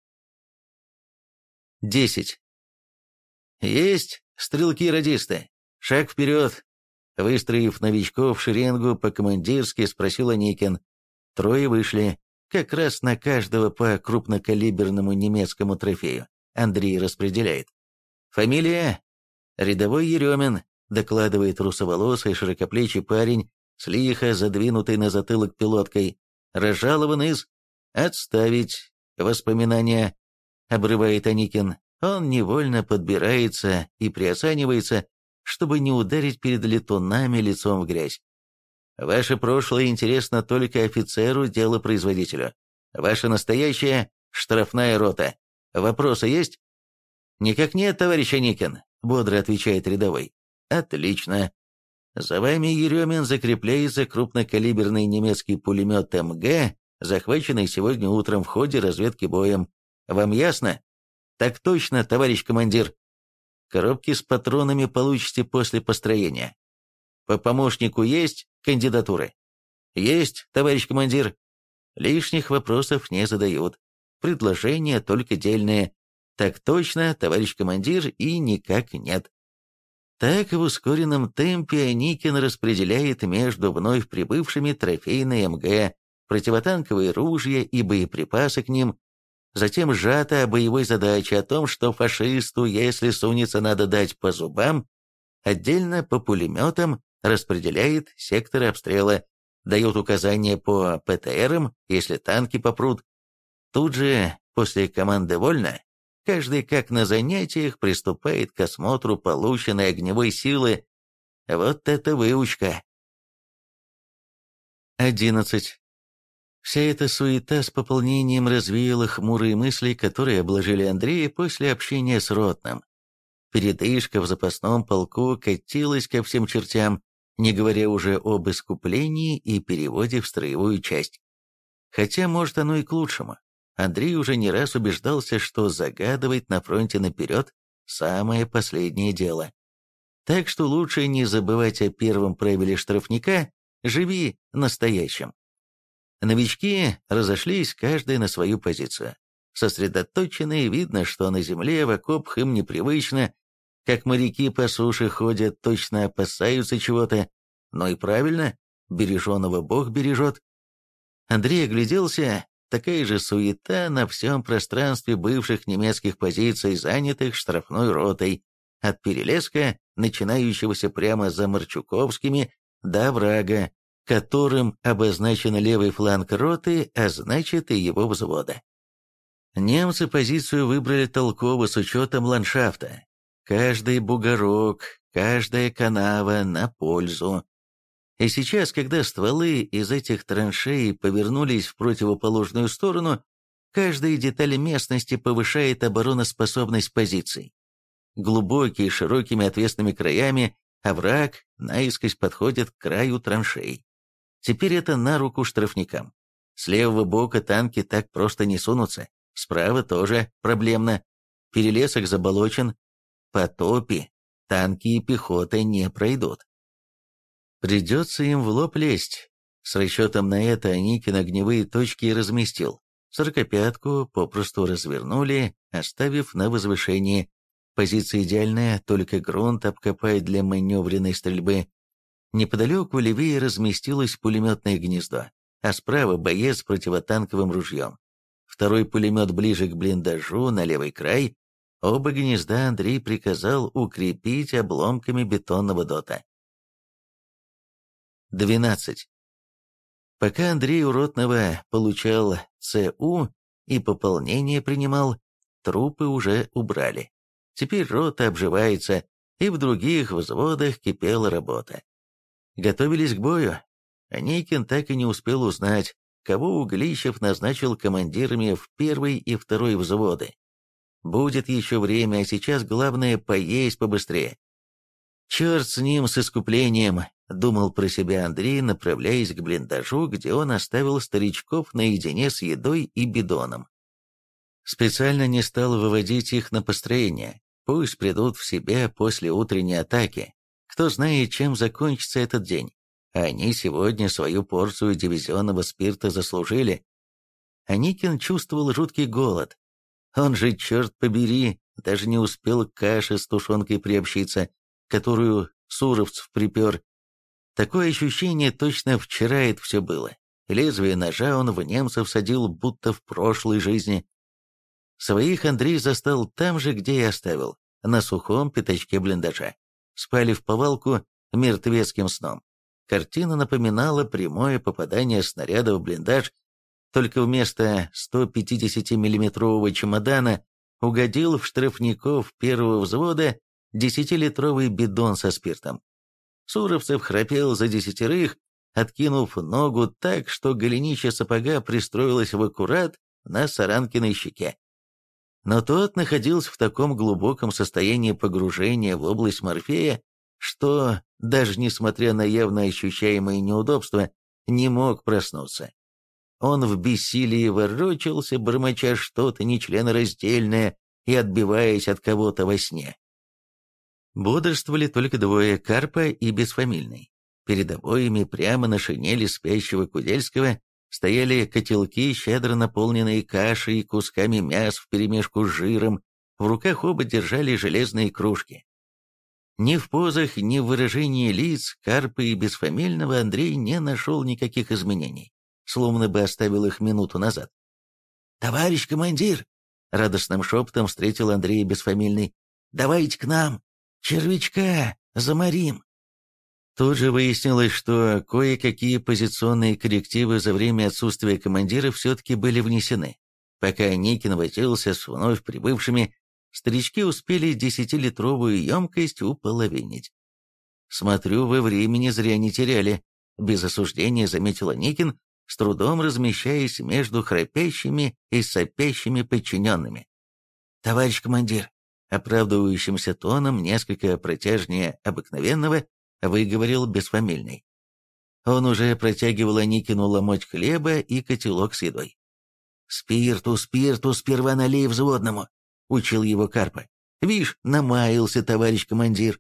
десять. Есть, стрелки-радисты. Шаг вперед. Выстроив новичков в шеренгу по-командирски, спросил Аникин. Трое вышли. Как раз на каждого по крупнокалиберному немецкому трофею. Андрей распределяет. Фамилия? Рядовой Еремин, докладывает русоволосый широкоплечий парень с лихо задвинутой на затылок пилоткой. Разжалован из... Отставить воспоминания, обрывает Аникин. Он невольно подбирается и приосанивается, чтобы не ударить перед летунами лицом в грязь. Ваше прошлое интересно только офицеру, делопроизводителю. Ваше настоящее — штрафная рота. Вопросы есть? Никак нет, товарищ Аникин, бодро отвечает рядовой. Отлично. За вами, Еремин, закрепляется крупнокалиберный немецкий пулемет эм гэ, захваченный сегодня утром в ходе разведки боем. Вам ясно? Так точно, товарищ командир. Коробки с патронами получите после построения. По помощнику есть кандидатуры? Есть, товарищ командир. Лишних вопросов не задают. Предложения только дельные. Так точно, товарищ командир, и никак нет. Так в ускоренном темпе Аникин распределяет между вновь прибывшими трофейные эм гэ, противотанковые ружья и боеприпасы к ним, затем сжато о боевой задаче о том, что фашисту, если сунется, надо дать по зубам, отдельно по пулеметам распределяет секторы обстрела, дает указания по пэ тэ эрам, если танки попрут. Тут же, после команды «Вольно», каждый, как на занятиях, приступает к осмотру полученной огневой силы. Вот это выучка. одиннадцать. Вся эта суета с пополнением развеяла хмурые мысли, которые обложили Андрея после общения с ротным. Передышка в запасном полку катилась ко всем чертям, не говоря уже об искуплении и переводе в строевую часть. Хотя, может, оно и к лучшему. Андрей уже не раз убеждался, что загадывать на фронте наперед – самое последнее дело. Так что лучше не забывать о первом правиле штрафника – живи настоящим. Новички разошлись, каждый на свою позицию. Сосредоточенные, видно, что на земле в окопах им непривычно, как моряки по суше ходят, точно опасаются чего-то. Но и правильно, береженого Бог бережет. Андрей огляделся, такая же суета на всем пространстве бывших немецких позиций, занятых штрафной ротой, от Перелеска, начинающегося прямо за Марчуковскими, до врага, которым обозначен левый фланг роты, а значит и его взвода. Немцы позицию выбрали толково с учетом ландшафта. Каждый бугорок, каждая канава на пользу. И сейчас, когда стволы из этих траншей повернулись в противоположную сторону, каждая деталь местности повышает обороноспособность позиций. Глубокие, широкими отвесными краями, овраг наискось подходит к краю траншей. Теперь это на руку штрафникам. С левого бока танки так просто не сунутся, справа тоже проблемно. Перелесок заболочен, по топи танки и пехота не пройдут. Придется им в лоб лезть. С расчетом на это Аникин огневые точки и разместил. Сорокопятку попросту развернули, оставив на возвышении. Позиция идеальная, только грунт обкопает для маневренной стрельбы. Неподалеку левее разместилось пулеметное гнездо, а справа боец с противотанковым ружьем. Второй пулемет ближе к блиндажу, на левый край. Оба гнезда Андрей приказал укрепить обломками бетонного дота. двенадцать. Пока Андрей у Ротного получал ЦУ и пополнение принимал, трупы уже убрали. Теперь рота обживается, и в других взводах кипела работа. Готовились к бою. Аникин так и не успел узнать, кого Углищев назначил командирами в первый и второй взводы. Будет еще время, а сейчас главное поесть побыстрее. «Черт с ним, с искуплением», — думал про себя Андрей, направляясь к блиндажу, где он оставил старичков наедине с едой и бидоном. Специально не стал выводить их на построение. Пусть придут в себя после утренней атаки. Кто знает, чем закончится этот день. Они сегодня свою порцию дивизионного спирта заслужили. Аникин чувствовал жуткий голод. Он же, черт побери, даже не успел к каше с тушенкой приобщиться, которую Суровцев припер. Такое ощущение, точно вчера это все было. Лезвие ножа он в немцев садил, будто в прошлой жизни. Своих Андрей застал там же, где и оставил, на сухом пятачке блиндажа. Спали в повалку мертвецким сном. Картина напоминала прямое попадание снаряда в блиндаж, только вместо сто пятидесятимиллиметрового чемодана угодил в штрафников первого взвода десятилитровый бидон со спиртом. Суровцев храпел за десятерых, откинув ногу так, что голенище сапога пристроилось в аккурат на Саранкиной щеке. Но тот находился в таком глубоком состоянии погружения в область Морфея, что, даже несмотря на явно ощущаемые неудобства, не мог проснуться. Он в бессилии ворочался, бормоча что-то нечленораздельное и отбиваясь от кого-то во сне. Бодрствовали только двое, Карпа и Бесфамильный. Перед обоими прямо на шинели спящего Кудельского стояли котелки, щедро наполненные кашей и кусками мяса вперемешку с жиром, в руках оба держали железные кружки. Ни в позах, ни в выражении лиц Карпа и Бесфамильного Андрей не нашел никаких изменений, словно бы оставил их минуту назад. «Товарищ командир!» — радостным шепотом встретил Андрей Бесфамильный. «Давайте к нам! Червячка заморим!» Тут же выяснилось, что кое-какие позиционные коррективы за время отсутствия командира все-таки были внесены. Пока Никин возился с вновь прибывшими, старички успели десятилитровую емкость уполовинить. «Смотрю, вы времени зря не теряли», — без осуждения заметила Никин, с трудом размещаясь между храпящими и сопящими подчиненными. «Товарищ командир», — оправдывающимся тоном, несколько протяжнее обыкновенного, выговорил Бесфамильный. Он уже протягивал Аникину ломоть хлеба и котелок с едой. «Спирту, спирту сперва налей взводному», — учил его Карпа. «Вишь, намаялся, товарищ командир».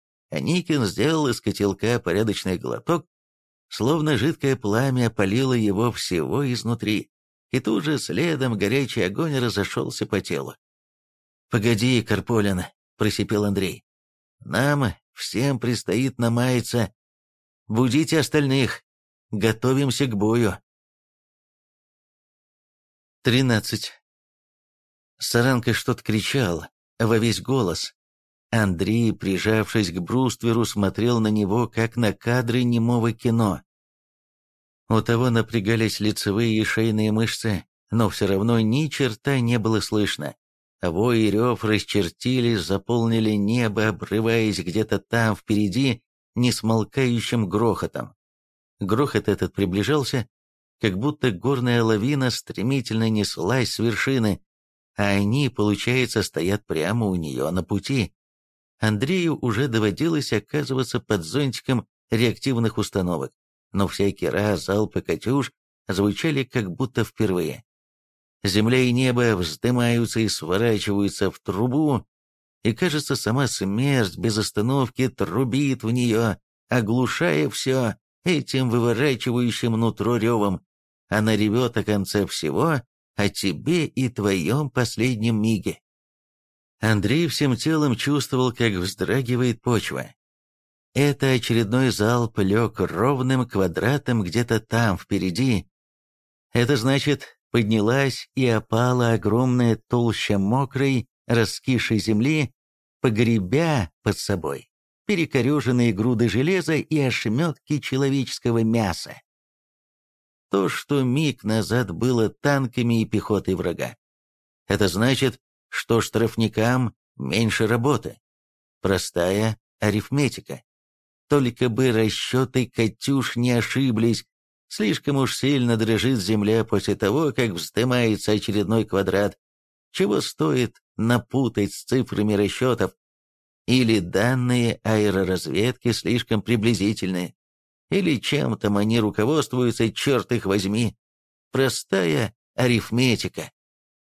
Аникин сделал из котелка порядочный глоток, словно жидкое пламя опалило его всего изнутри, и тут же следом горячий огонь разошелся по телу. «Погоди, Карполин», — просипел Андрей. «Нам всем предстоит намаяться. Будите остальных. Готовимся к бою». тринадцать. Саранка что-то кричал во весь голос. Андрей, прижавшись к брустверу, смотрел на него, как на кадры немого кино. У того напрягались лицевые и шейные мышцы, но все равно ни черта не было слышно. Вой и рев расчертились, заполнили небо, обрываясь где-то там впереди несмолкающим грохотом. Грохот этот приближался, как будто горная лавина стремительно неслась с вершины, а они, получается, стоят прямо у нее на пути. Андрею уже доводилось оказываться под зонтиком реактивных установок, но всякий раз залпы «Катюш» звучали как будто впервые. Земля и небо вздымаются и сворачиваются в трубу, и, кажется, сама смерть без остановки трубит в нее, оглушая все этим выворачивающим нутро ревом. Она ревет о конце всего, о тебе и твоем последнем миге. Андрей всем телом чувствовал, как вздрагивает почва. Это очередной залп лег ровным квадратом где-то там, впереди. Это значит, поднялась и опала огромная толща мокрой, раскисшей земли, погребя под собой перекореженные груды железа и ошметки человеческого мяса. То, что миг назад было танками и пехотой врага. Это значит, что штрафникам меньше работы. Простая арифметика. Только бы расчеты «Катюш» не ошиблись, слишком уж сильно дрожит земля после того, как вздымается очередной квадрат, чего стоит напутать с цифрами расчетов, или данные аэроразведки слишком приблизительные, или чем там они руководствуются, черт их возьми. Простая арифметика.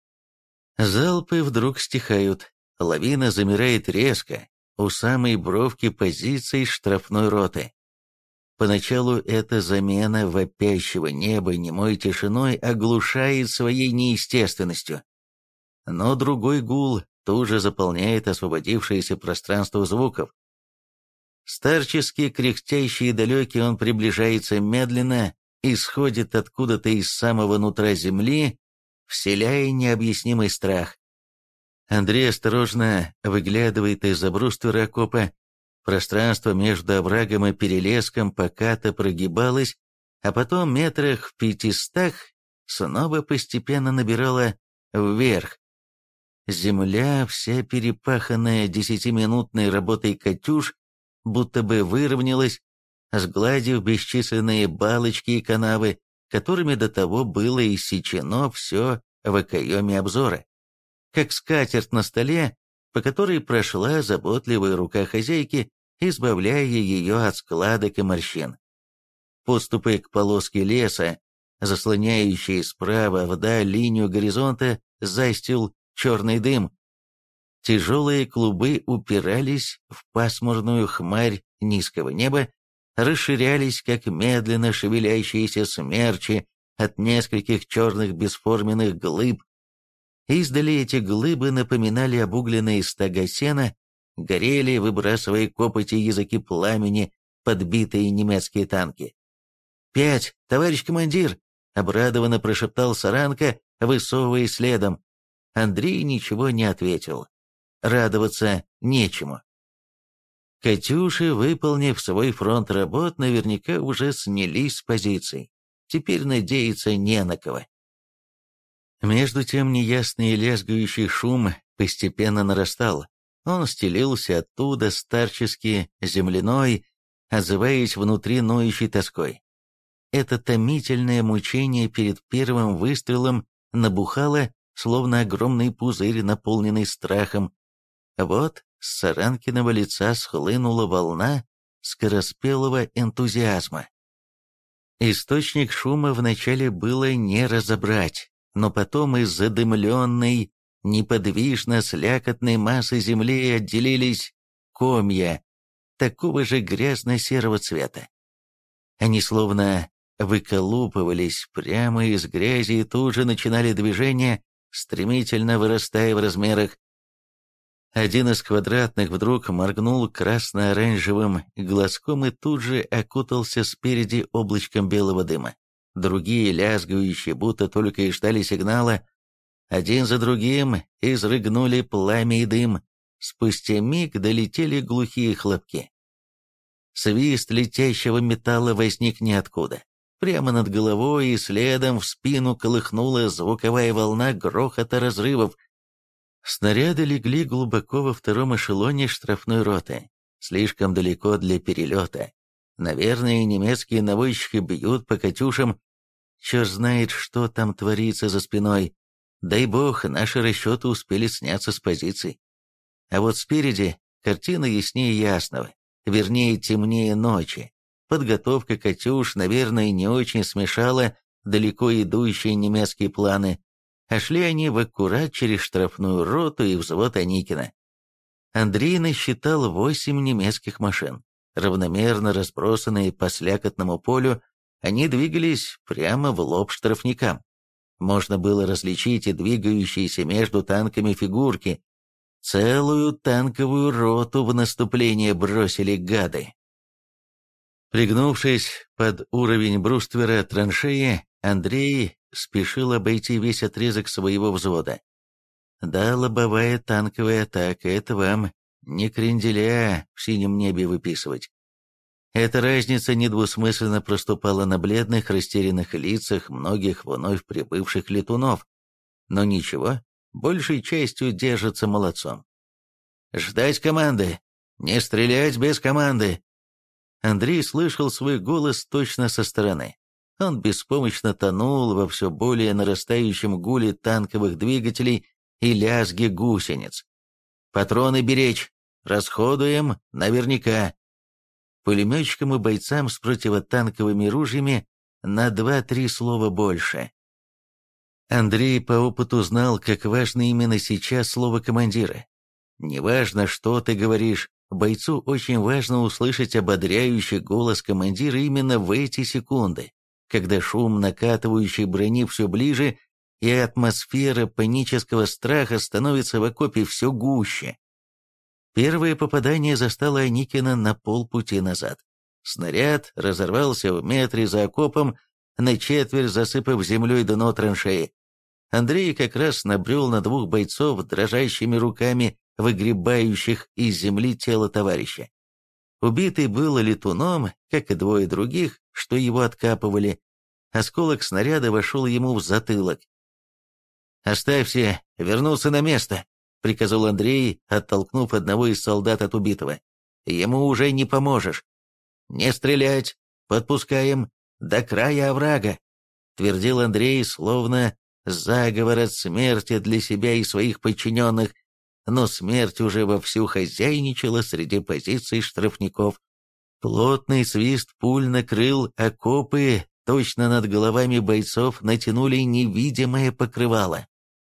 Залпы вдруг стихают, лавина замирает резко, у самой бровки позиций штрафной роты. Поначалу эта замена вопящего неба немой тишиной оглушает своей неестественностью. Но другой гул тут же заполняет освободившееся пространство звуков. Старчески кряхтящий и далекий он приближается медленно, исходит откуда-то из самого нутра земли, вселяя необъяснимый страх. Андрей осторожно выглядывает из-за бруствера окопа. Пространство между оврагом и перелеском покато прогибалось, а потом метрах в пятистах снова постепенно набирало вверх. Земля, вся перепаханная десятиминутной работой «Катюш», будто бы выровнялась, сгладив бесчисленные балочки и канавы, которыми до того было иссечено все в окоеме обзора. Как скатерть на столе, по которой прошла заботливая рука хозяйки, избавляя ее от складок и морщин. Подступы к полоске леса, заслоняющие справа вдаль линию горизонта, застил черный дым. Тяжелые клубы упирались в пасмурную хмарь низкого неба, расширялись, как медленно шевелящиеся смерчи от нескольких черных бесформенных глыб. Издали эти глыбы напоминали обугленные стога сена, горели, выбрасывая копоти языки пламени, подбитые немецкие танки. «Пять, товарищ командир!» — обрадованно прошептал Саранка, высовываясь следом. Андрей ничего не ответил. Радоваться нечему. «Катюши», выполнив свой фронт работ, наверняка уже снялись с позиций. Теперь надеяться не на кого. Между тем неясный лязгающий шум постепенно нарастал. Он стелился оттуда старчески земляной, отзываясь внутри ноющей тоской. Это томительное мучение перед первым выстрелом набухало, словно огромный пузырь, наполненный страхом. Вот с Саранкиного лица схлынула волна скороспелого энтузиазма. Источник шума вначале было не разобрать, но потом из задымленной, неподвижно-слякотной массы земли отделились комья такого же грязно-серого цвета. Они словно выколупывались прямо из грязи и тут же начинали движение, стремительно вырастая в размерах. Один из квадратных вдруг моргнул красно-оранжевым глазком и тут же окутался спереди облачком белого дыма. Другие, лязгающие, будто только и ждали сигнала, один за другим изрыгнули пламя и дым. Спустя миг долетели глухие хлопки. Свист летящего металла возник ниоткуда. Прямо над головой и следом в спину колыхнула звуковая волна грохота разрывов. Снаряды легли глубоко во втором эшелоне штрафной роты, слишком далеко для перелета. Наверное, немецкие наводчики бьют по «Катюшам». Черт знает, что там творится за спиной. Дай бог, наши расчеты успели сняться с позиций. А вот спереди картина яснее ясного, вернее, темнее ночи. Подготовка «Катюш», наверное, не очень смешала далеко идущие немецкие планы, а шли они в аккурат через штрафную роту и взвод Аникина. Андрей насчитал восемь немецких машин. Равномерно разбросанные по слякотному полю, они двигались прямо в лоб штрафникам. Можно было различить и двигающиеся между танками фигурки. Целую танковую роту в наступление бросили гады. Пригнувшись под уровень бруствера траншеи, Андрей спешил обойти весь отрезок своего взвода. Да, лобовая танковая атака — это вам не кренделя в синем небе выписывать. Эта разница недвусмысленно проступала на бледных, растерянных лицах многих вновь прибывших летунов. Но ничего, большей частью держатся молодцом. «Ждать команды! Не стрелять без команды!» Андрей слышал свой голос точно со стороны. Он беспомощно тонул во все более нарастающем гуле танковых двигателей и лязге гусениц. «Патроны беречь! Расходуем наверняка!» Пулеметчикам и бойцам с противотанковыми ружьями на два-три слова больше. Андрей по опыту знал, как важно именно сейчас слово командира. Неважно, что ты говоришь, бойцу очень важно услышать ободряющий голос командира именно в эти секунды, когда шум накатывающей брони все ближе, и атмосфера панического страха становится в окопе все гуще. Первое попадание застало Аникина на полпути назад. Снаряд разорвался в метре за окопом, на четверть засыпав землей дно траншеи. Андрей как раз набрел на двух бойцов, дрожащими руками выгребающих из земли тело товарища. Убитый был летуном, как и двое других, что его откапывали. Осколок снаряда вошел ему в затылок. «Оставься, вернулся на место», — приказал Андрей, оттолкнув одного из солдат от убитого. «Ему уже не поможешь». «Не стрелять! Подпускаем! До края оврага!» — твердил Андрей, словно заговор от смерти для себя и своих подчиненных, но смерть уже вовсю хозяйничала среди позиций штрафников. Плотный свист пуль накрыл окопы, точно над головами бойцов натянули невидимое покрывало.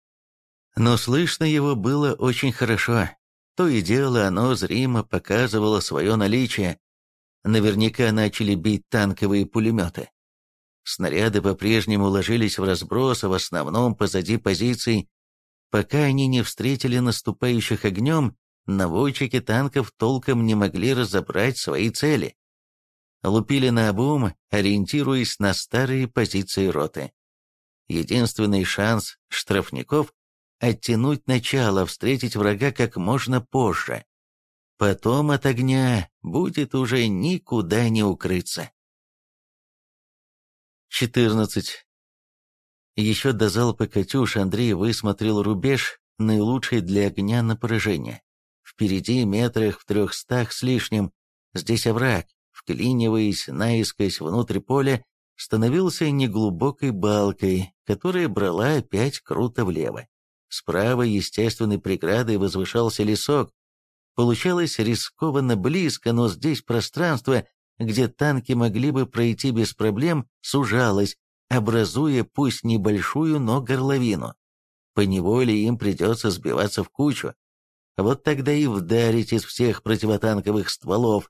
Но слышно его было очень хорошо. То и дело оно зримо показывало свое наличие. Наверняка начали бить танковые пулеметы. Снаряды по-прежнему ложились в разброс, в основном позади позиций. Пока они не встретили наступающих огнем, наводчики танков толком не могли разобрать свои цели. Лупили наобум, ориентируясь на старые позиции роты. Единственный шанс штрафников — оттянуть начало, встретить врага как можно позже. Потом от огня будет уже никуда не укрыться. четырнадцать. Еще до залпа «Катюш» Андрей высмотрел рубеж, наилучший для огня на поражение. Впереди, метрах в трехстах с лишним, здесь овраг, вклиниваясь наискось внутрь поля, становился неглубокой балкой, которая брала опять круто влево. Справа естественной преградой возвышался лесок. Получалось рискованно близко, но здесь пространство, где танки могли бы пройти без проблем, сужалось, образуя пусть небольшую, но горловину. Поневоле им придется сбиваться в кучу. Вот тогда и вдарить из всех противотанковых стволов.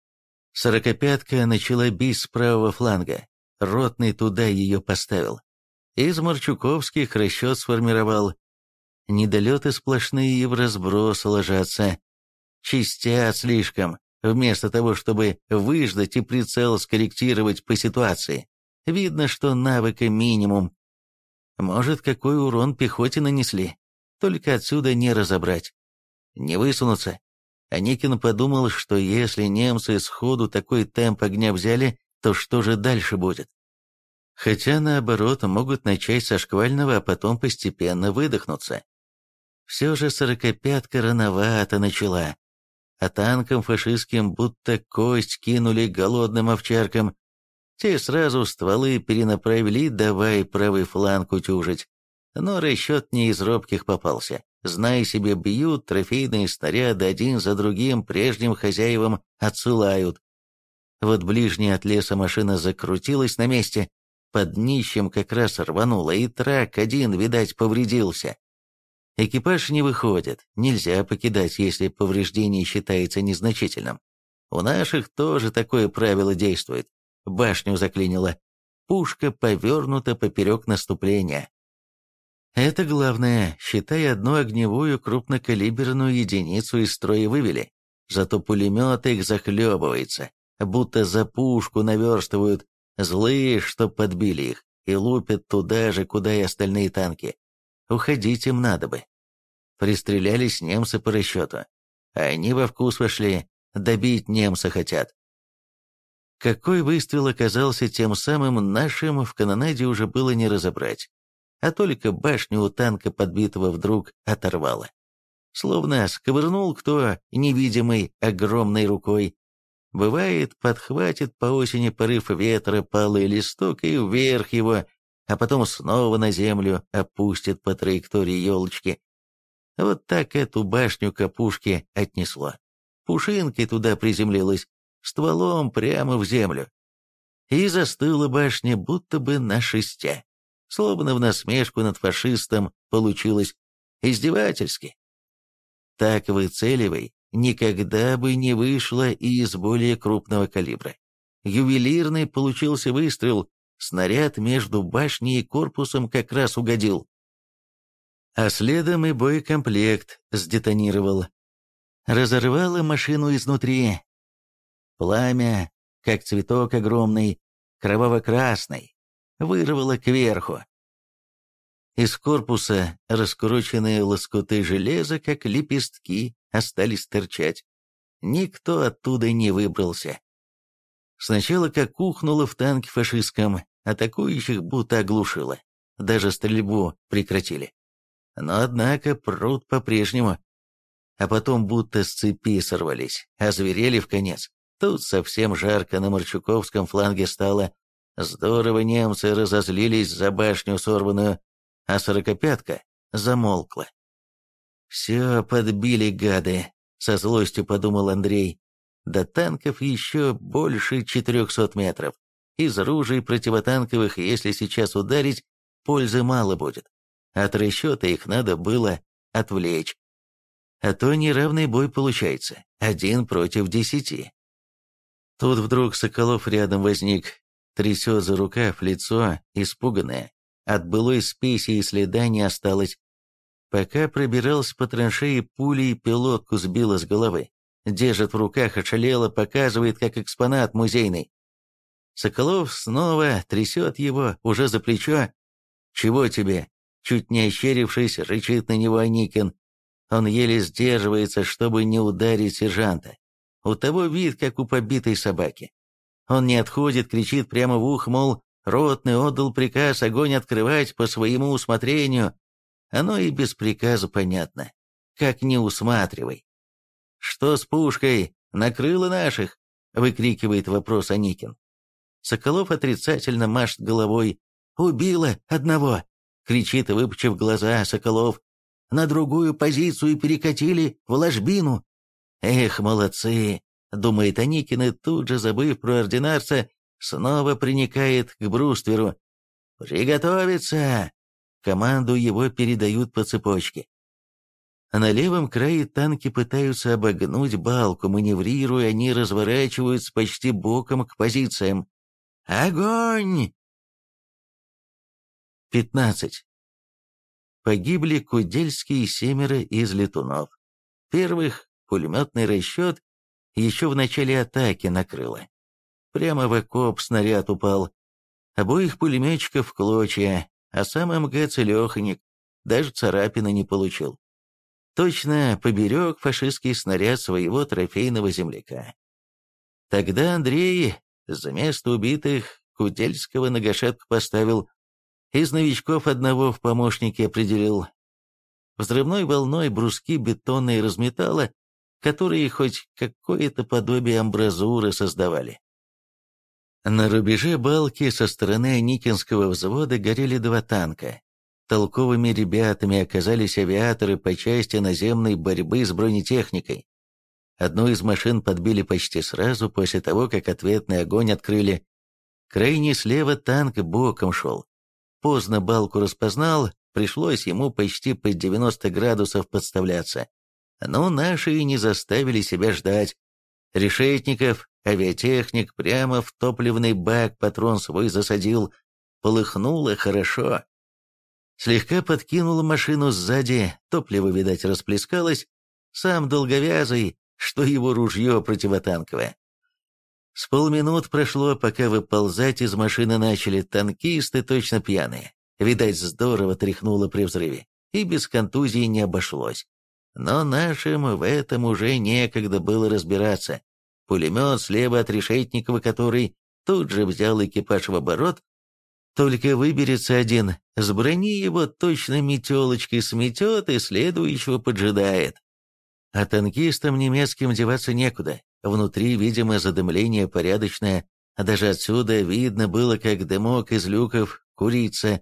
Сорокопятка начала бить с правого фланга. Ротный туда ее поставил. Из Марчуковских расчет сформировал. Недолеты сплошные и в разброс ложатся. Чистят слишком, вместо того, чтобы выждать и прицел скорректировать по ситуации. Видно, что навыка минимум. Может, какой урон пехоте нанесли, только отсюда не разобрать. Не высунуться. Аникин подумал, что если немцы сходу такой темп огня взяли, то что же дальше будет? Хотя, наоборот, могут начать со шквального, а потом постепенно выдохнуться. Все же сорокопятка рановато начала, а танкам фашистским будто кость кинули голодным овчаркам. Те сразу стволы перенаправили, давай правый фланг утюжить. Но расчет не из робких попался. Знай себе, бьют трофейные снаряды один за другим, прежним хозяевам отсылают. Вот ближняя от леса машина закрутилась на месте, под днищем как раз рванула, и трак один, видать, повредился. Экипаж не выходит, нельзя покидать, если повреждение считается незначительным. У наших тоже такое правило действует. Башню заклинило. Пушка повернута поперек наступления. Это главное, считай, одну огневую крупнокалиберную единицу из строя вывели. Зато пулемет их захлебывается, будто за пушку наверстывают, злые, что подбили их, и лупят туда же, куда и остальные танки. Уходить им надо бы. Пристрелялись немцы по расчету. А они во вкус вошли, добить немца хотят. Какой выстрел оказался тем самым нашим, в канонаде уже было не разобрать. А только башню у танка подбитого вдруг оторвало. Словно сковырнул кто невидимой огромной рукой. Бывает, подхватит по осени порыв ветра палый листок и вверх его, а потом снова на землю опустит по траектории елочки. Вот так эту башню к опушке отнесло. Пушинкой туда приземлилась, стволом прямо в землю. И застыла башня будто бы на шесте. Словно в насмешку над фашистом получилось издевательски. Так выцеливай, никогда бы не вышло и из более крупного калибра. Ювелирный получился выстрел, снаряд между башней и корпусом как раз угодил. А следом и боекомплект сдетонировал. Разорвало машину изнутри. Пламя, как цветок огромный, кроваво-красный, вырвало кверху. Из корпуса раскрученные лоскуты железа, как лепестки, остались торчать. Никто оттуда не выбрался. Сначала как ухнуло в танке фашистском, атакующих будто оглушило. Даже стрельбу прекратили. Но однако прут по-прежнему. А потом будто с цепи сорвались, озверели вконец. Тут совсем жарко на Марчуковском фланге стало. Здорово немцы разозлились за башню сорванную, а сорокопятка замолкла. «Все подбили, гады», — со злостью подумал Андрей. До танков еще больше четырехсот метров. Из ружей противотанковых, если сейчас ударить, пользы мало будет. От расчета их надо было отвлечь. А то неравный бой получается, один против десяти. Тут вдруг Соколов рядом возник, трясет за рукав, лицо испуганное. От былой спеси и следа не осталось. Пока пробирался по траншеи, пулей пилотку сбило с головы. Держит в руках, ошалело, показывает, как экспонат музейный. Соколов снова трясет его, уже за плечо. «Чего тебе?» Чуть не ощерившись, рычит на него Аникин. Он еле сдерживается, чтобы не ударить сержанта. У того вид, как у побитой собаки. Он не отходит, кричит прямо в ухо, мол, ротный отдал приказ огонь открывать по своему усмотрению. Оно и без приказа понятно. Как не усматривай. «Что с пушкой? Накрыло наших?» — выкрикивает вопрос Аникин. Соколов отрицательно машет головой. «Убило одного!» — кричит, выпучив глаза Соколов. «На другую позицию перекатили в ложбину». «Эх, молодцы!» — думает Аникин, и тут же, забыв про ординарца, снова приникает к брустверу. «Приготовиться!» Команду его передают по цепочке. На левом крае танки пытаются обогнуть балку, маневрируя, они разворачиваются почти боком к позициям. «Огонь!» пятнадцать. Погибли Кудельский и семеро из летунов. Первых пулеметный расчет еще в начале атаки накрыло. Прямо в окоп снаряд упал. Обоих пулеметчиков в клочья, а сам МГ целеханик, даже царапины не получил. Точно поберег фашистский снаряд своего трофейного земляка. Тогда Андрей за место убитых Кудельского на гашетку поставил, из новичков одного в помощники определил. Взрывной волной бруски бетонные разметало, которые хоть какое-то подобие амбразуры создавали. На рубеже балки со стороны Аникинского взвода горели два танка. Толковыми ребятами оказались авиаторы по части наземной борьбы с бронетехникой. Одну из машин подбили почти сразу после того, как ответный огонь открыли. Крайний слева танк боком шел. Поздно балку распознал, пришлось ему почти под девяносто градусов подставляться. Но наши и не заставили себя ждать. Решетников, авиатехник, прямо в топливный бак патрон свой засадил. Полыхнуло хорошо. Слегка подкинула машину сзади, топливо, видать, расплескалось. Сам долговязый, что его ружье противотанковое. С полминут прошло, пока выползать из машины начали танкисты, точно пьяные. Видать, здорово тряхнуло при взрыве, и без контузии не обошлось. Но нашим в этом уже некогда было разбираться. Пулемет слева от Решетникова, который тут же взял экипаж в оборот. Только выберется один, с брони его точно метелочкой сметет и следующего поджидает. А танкистам немецким деваться некуда. Внутри, видимо, задымление порядочное, а даже отсюда видно было, как дымок из люков курится.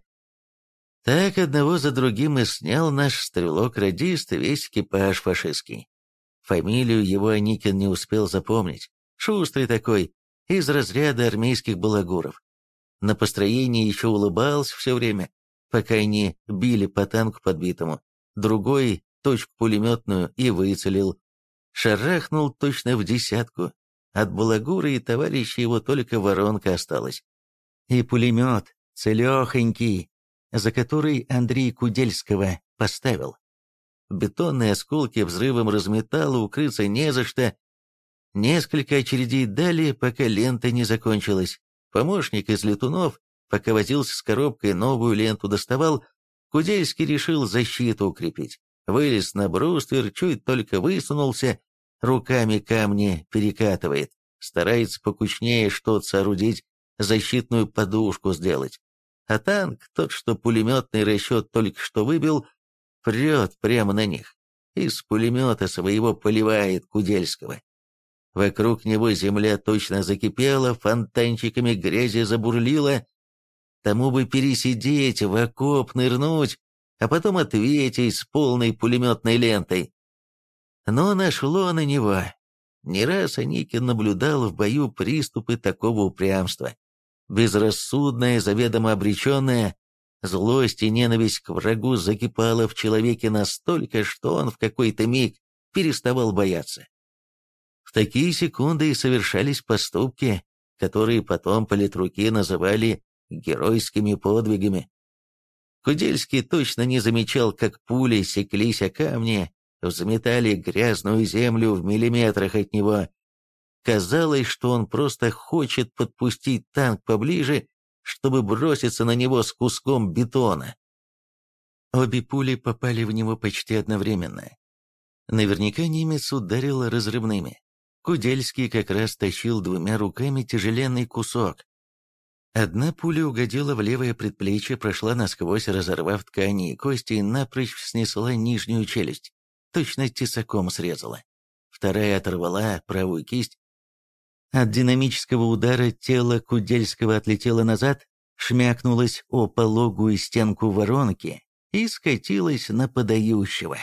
Так одного за другим и снял наш стрелок-радист весь экипаж фашистский. Фамилию его Аникин не успел запомнить. Шустрый такой, из разряда армейских балагуров. На построении еще улыбался все время, пока они били по танку подбитому. Другой точку пулеметную и выцелил. Шарахнул точно в десятку. От балагура и товарища его только воронка осталась. И пулемет, целехонький, за который Андрей Кудельского поставил. Бетонные осколки взрывом разметало, укрыться не за что. Несколько очередей дали, пока лента не закончилась. Помощник из летунов, пока возился с коробкой, новую ленту доставал, Кудельский решил защиту укрепить. Вылез на бруствер, чуть только высунулся, руками камни перекатывает, старается покучнее что-то соорудить, защитную подушку сделать. А танк, тот, что пулеметный расчет только что выбил, прет прямо на них. Из пулемета своего поливает Кудельского. Вокруг него земля точно закипела, фонтанчиками грязи забурлила. Тому бы пересидеть, в окоп нырнуть, а потом ответить с полной пулеметной лентой. Но нашло на него. Не раз Аникин наблюдал в бою приступы такого упрямства. Безрассудная, заведомо обреченная, злость и ненависть к врагу закипала в человеке настолько, что он в какой-то миг переставал бояться. В такие секунды и совершались поступки, которые потом политруки называли геройскими подвигами. Кудельский точно не замечал, как пули секлись о камни, взметали грязную землю в миллиметрах от него. Казалось, что он просто хочет подпустить танк поближе, чтобы броситься на него с куском бетона. Обе пули попали в него почти одновременно. Наверняка немец ударил разрывными. Кудельский как раз тащил двумя руками тяжеленный кусок. Одна пуля угодила в левое предплечье, прошла насквозь, разорвав ткани и кости, и напрочь снесла нижнюю челюсть. Точно тесаком срезала. Вторая оторвала правую кисть. От динамического удара тело Кудельского отлетело назад, шмякнулось о пологую стенку воронки и скатилось на подающего.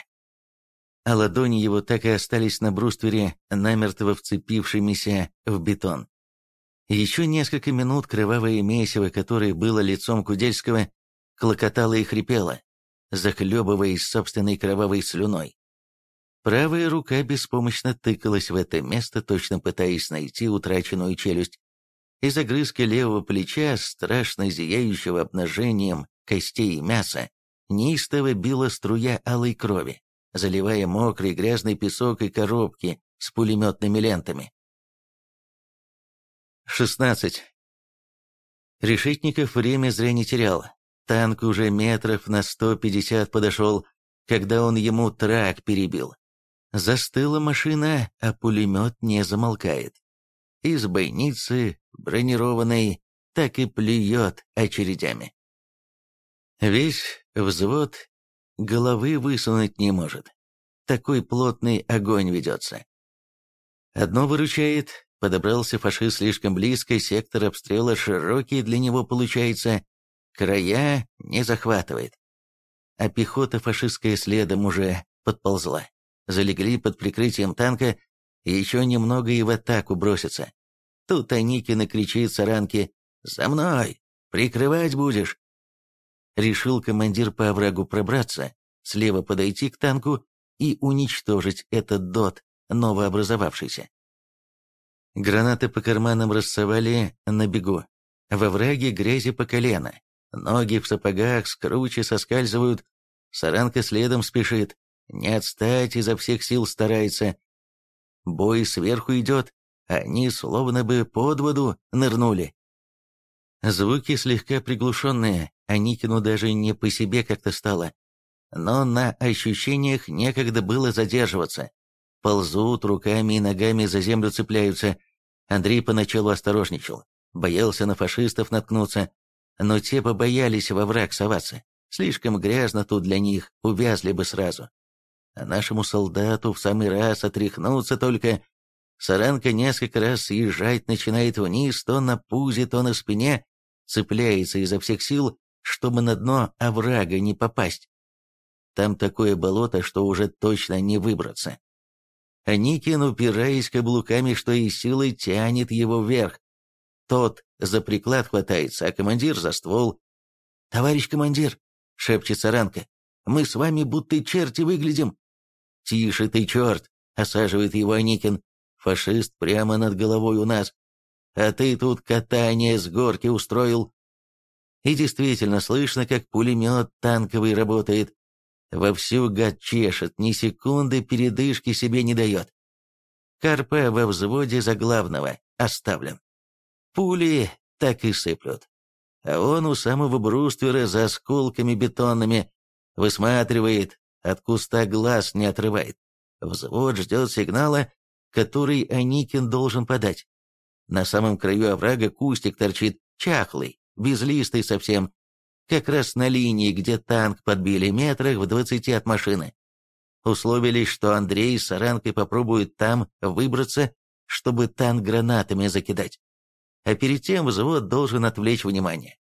А ладони его так и остались на бруствере, намертво вцепившимися в бетон. Еще несколько минут кровавое месиво, которое было лицом Кудельского, клокотало и хрипело, захлебываясь собственной кровавой слюной. Правая рука беспомощно тыкалась в это место, точно пытаясь найти утраченную челюсть. Из огрызка левого плеча, страшно зияющего обнажением костей и мяса, неистово била струя алой крови, заливая мокрый грязный песок и коробки с пулеметными лентами. шестнадцать. Решетников время зря не терял. Танк уже метров на сто пятьдесят подошел, когда он ему трак перебил. Застыла машина, а пулемет не замолкает. Из бойницы, бронированной, так и плюет очередями. Весь взвод головы высунуть не может. Такой плотный огонь ведется. Одно выручает, подобрался фашист слишком близко, сектор обстрела широкий для него получается, края не захватывает. А пехота фашистская следом уже подползла. Залегли под прикрытием танка, и еще немного и в атаку бросятся. Тут Аникин и кричит с оранки: «За мной! Прикрывать будешь!» Решил командир по оврагу пробраться, слева подойти к танку и уничтожить этот дот, новообразовавшийся. Гранаты по карманам рассовали на бегу. Во враге грязи по колено. Ноги в сапогах с круче соскальзывают. Саранка следом спешит. Не отстать изо всех сил старается. Бой сверху идет, они словно бы под воду нырнули. Звуки слегка приглушенные, Аникину даже не по себе как-то стало. но на ощущениях некогда было задерживаться. Ползут, руками и ногами за землю цепляются. Андрей поначалу осторожничал, боялся на фашистов наткнуться, но те побоялись во враг соваться. Слишком грязно тут для них, увязли бы сразу. А нашему солдату в самый раз отряхнуться только. Саранка несколько раз съезжать начинает вниз, то на пузе, то на спине, цепляется изо всех сил, чтобы на дно оврага не попасть. Там такое болото, что уже точно не выбраться. А Никин, упираясь каблуками, что и силой, тянет его вверх. Тот за приклад хватается, а командир за ствол. «Товарищ командир!» — шепчет Саранка. «Мы с вами будто черти выглядим!» «Тише ты, черт!» — осаживает его Аникин. «Фашист прямо над головой у нас. А ты тут катание с горки устроил». И действительно слышно, как пулемет танковый работает. Вовсю гад чешет, ни секунды передышки себе не дает. КРП во взводе за главного оставлен. Пули так и сыплют. А он у самого бруствера за осколками бетонными высматривает, от куста глаз не отрывает. Взвод ждет сигнала, который Аникин должен подать. На самом краю оврага кустик торчит, чахлый, безлистый совсем, как раз на линии, где танк подбили, метрах в двадцати от машины. Условились, что Андрей с Саранкой попробуют там выбраться, чтобы танк гранатами закидать. А перед тем взвод должен отвлечь внимание.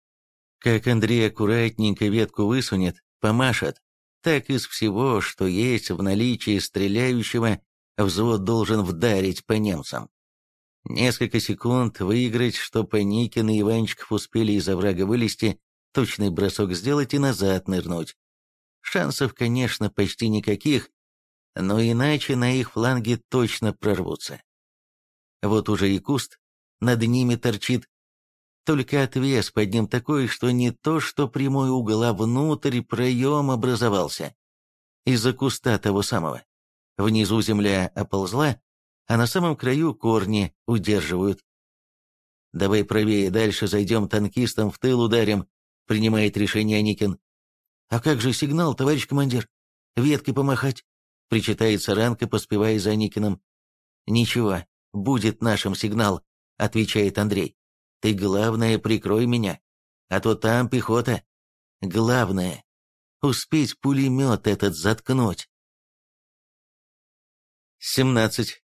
Как Андрей аккуратненько ветку высунет, помашет, так из всего, что есть в наличии стреляющего, взвод должен вдарить по немцам. Несколько секунд выиграть, чтобы Никин и Иванчиков успели из оврага вылезти, точный бросок сделать и назад нырнуть. Шансов, конечно, почти никаких, но иначе на их фланге точно прорвутся. Вот уже и куст над ними торчит, только отвес под ним такой, что не то что прямой угол, а внутрь проем образовался. Из-за куста того самого. Внизу земля оползла, а на самом краю корни удерживают. «Давай правее, дальше зайдем танкистам в тыл ударим», — принимает решение Аникин. «А как же сигнал, товарищ командир? Веткой помахать?» — причитает Саранка, поспевая за Аникиным. «Ничего, будет нашим сигнал», — отвечает Андрей. «Ты, главное, прикрой меня, а то там пехота. Главное — успеть пулемет этот заткнуть». семнадцать.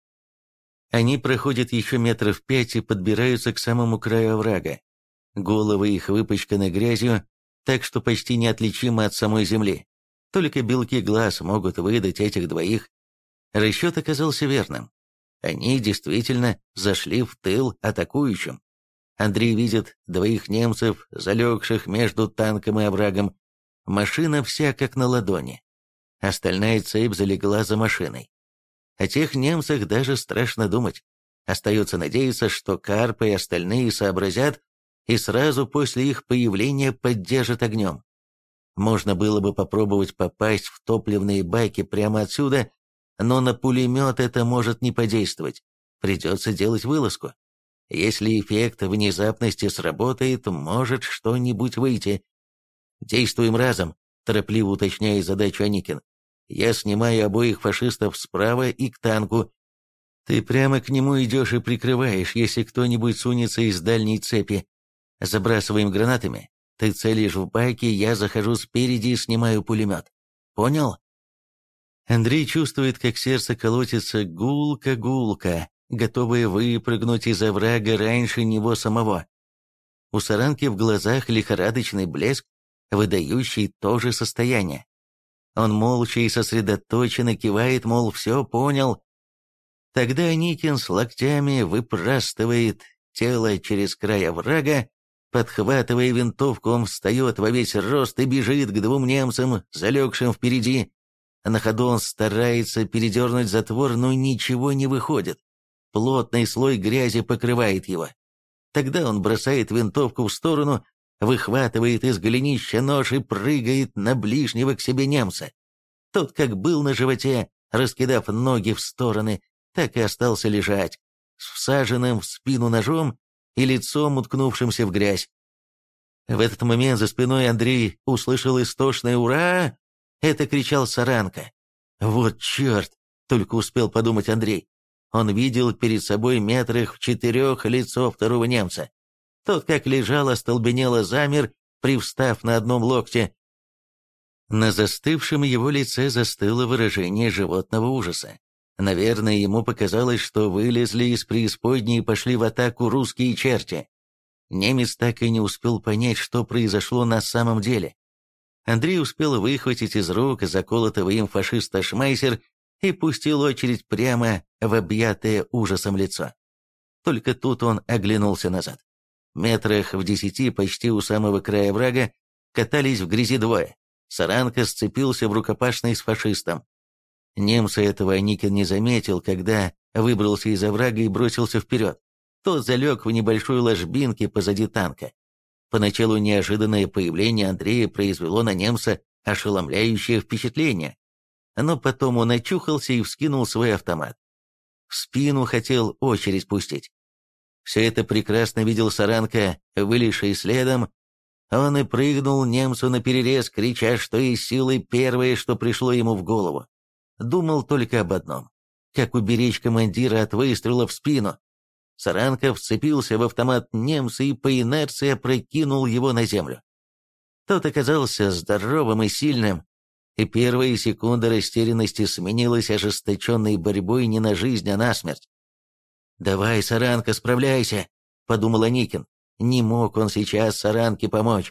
Они проходят еще метров пять и подбираются к самому краю оврага. Головы их выпачканы грязью, так что почти неотличимы от самой земли. Только белки глаз могут выдать этих двоих. Расчет оказался верным. Они действительно зашли в тыл атакующим. Андрей видит двоих немцев, залегших между танком и оврагом. Машина вся как на ладони. Остальная цепь залегла за машиной. О тех немцах даже страшно думать. Остается надеяться, что Карпа и остальные сообразят и сразу после их появления поддержат огнем. Можно было бы попробовать попасть в топливные баки прямо отсюда, но на пулемет это может не подействовать. Придется делать вылазку. Если эффект внезапности сработает, может что-нибудь выйти. «Действуем разом», — торопливо уточняет задачу Аникин. «Я снимаю обоих фашистов справа и к танку. Ты прямо к нему идешь и прикрываешь, если кто-нибудь сунется из дальней цепи. Забрасываем гранатами. Ты целишь в баки, я захожу спереди и снимаю пулемет. Понял?» Андрей чувствует, как сердце колотится гулко-гулко, готовое выпрыгнуть из оврага раньше него самого. У Саранки в глазах лихорадочный блеск, выдающий то же состояние. Он молча и сосредоточенно кивает, мол, все понял. Тогда Никин с локтями выпрастывает тело через край оврага, подхватывая винтовку, он встает во весь рост и бежит к двум немцам, залегшим впереди. На ходу он старается передернуть затвор, но ничего не выходит. Плотный слой грязи покрывает его. Тогда он бросает винтовку в сторону, выхватывает из голенища нож и прыгает на ближнего к себе немца. Тот, как был на животе, раскидав ноги в стороны, так и остался лежать, с всаженным в спину ножом и лицом уткнувшимся в грязь. В этот момент за спиной Андрей услышал истошное «Ура!». Это кричал Саранка. «Вот черт!» — только успел подумать Андрей. Он видел перед собой метрах в четырех лицо второго немца. Тот, как лежал, остолбенело замер, привстав на одном локте. На застывшем его лице застыло выражение животного ужаса. Наверное, ему показалось, что вылезли из преисподней и пошли в атаку русские черти. Немец так и не успел понять, что произошло на самом деле. Андрей успел выхватить из рук заколотого им фашиста шмайсер и пустил очередь прямо в объятое ужасом лицо. Только тут он оглянулся назад. Метрах в десяти, почти у самого края врага, катались в грязи двое. Саранка сцепился в рукопашной с фашистом. Немца этого Аникин не заметил, когда выбрался из оврага и бросился вперед. Тот залег в небольшой ложбинке позади танка. Поначалу неожиданное появление Андрея произвело на немца ошеломляющее впечатление. Но потом он очухался и вскинул свой автомат. В спину хотел очередь пустить. Все это прекрасно видел Саранка, вылезший следом. Он и прыгнул немцу наперерез, крича, что из силы первое, что пришло ему в голову. Думал только об одном — как уберечь командира от выстрела в спину. Саранка вцепился в автомат немца и по инерции опрокинул его на землю. Тот оказался здоровым и сильным, и первая секунда растерянности сменилась ожесточенной борьбой не на жизнь, а на смерть. «Давай, Саранка, справляйся», — подумал Аникин. Не мог он сейчас Саранке помочь.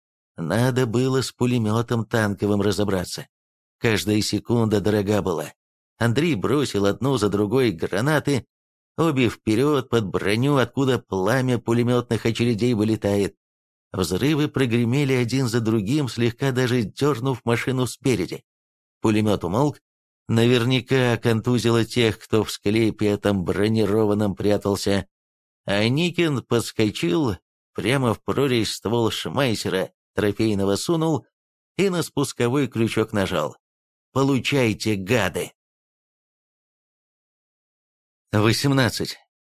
Надо было с пулеметом танковым разобраться. Каждая секунда дорога была. Андрей бросил одну за другой гранаты, обе вперед под броню, откуда пламя пулеметных очередей вылетает. Взрывы прогремели один за другим, слегка даже дернув машину спереди. Пулемет умолк. Наверняка контузило тех, кто в склепе этом бронированном прятался. А Никин подскочил, прямо в прорезь ствол шмайсера трофейного сунул и на спусковой крючок нажал. «Получайте, гады!» восемнадцать.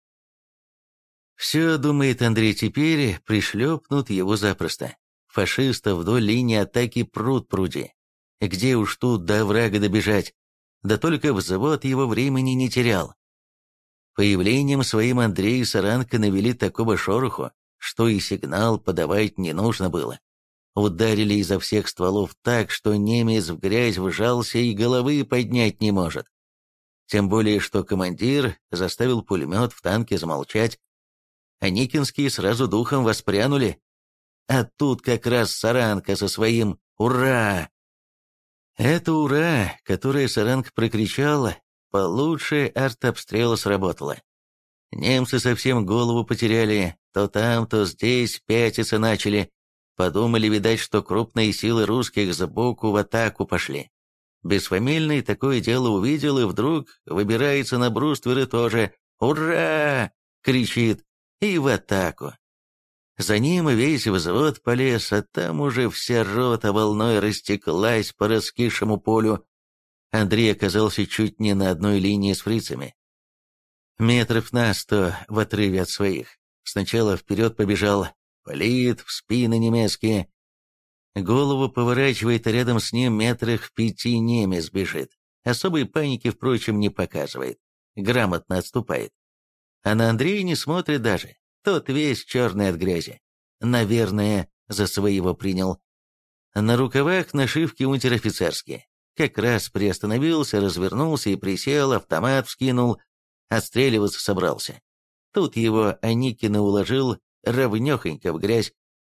Все, думает Андрей, теперь пришлепнут его запросто. Фашистов вдоль линии атаки пруд пруди. Где уж тут до врага добежать? Да только взвод его времени не терял. Появлением своим Андрей и Саранка навели такого шороху, что и сигнал подавать не нужно было. Ударили изо всех стволов так, что немец в грязь вжался и головы поднять не может. Тем более, что командир заставил пулемет в танке замолчать. А Никинские сразу духом воспрянули. А тут как раз Саранка со своим «Ура!». Это «Ура!», которое Саранка прокричала, получше артобстрела сработало. Немцы совсем голову потеряли, то там, то здесь пятиться начали. Подумали, видать, что крупные силы русских сбоку в атаку пошли. Бесфамильный такое дело увидел и вдруг выбирается на бруствер и тоже «Ура!» кричит и в атаку. За ним весь взвод полез, а там уже вся рота волной растеклась по раскисшему полю. Андрей оказался чуть не на одной линии с фрицами. Метров на сто в отрыве от своих. Сначала вперед побежал, палит в спины немецкие. Голову поворачивает, а рядом с ним метрах в пяти немец бежит. Особой паники, впрочем, не показывает. Грамотно отступает. А на Андрея не смотрит даже. Тот весь черный от грязи. Наверное, за своего принял. На рукавах нашивки унтер-офицерские. Как раз приостановился, развернулся и присел, автомат вскинул, отстреливаться собрался. Тут его Аникин уложил ровнёхонько в грязь,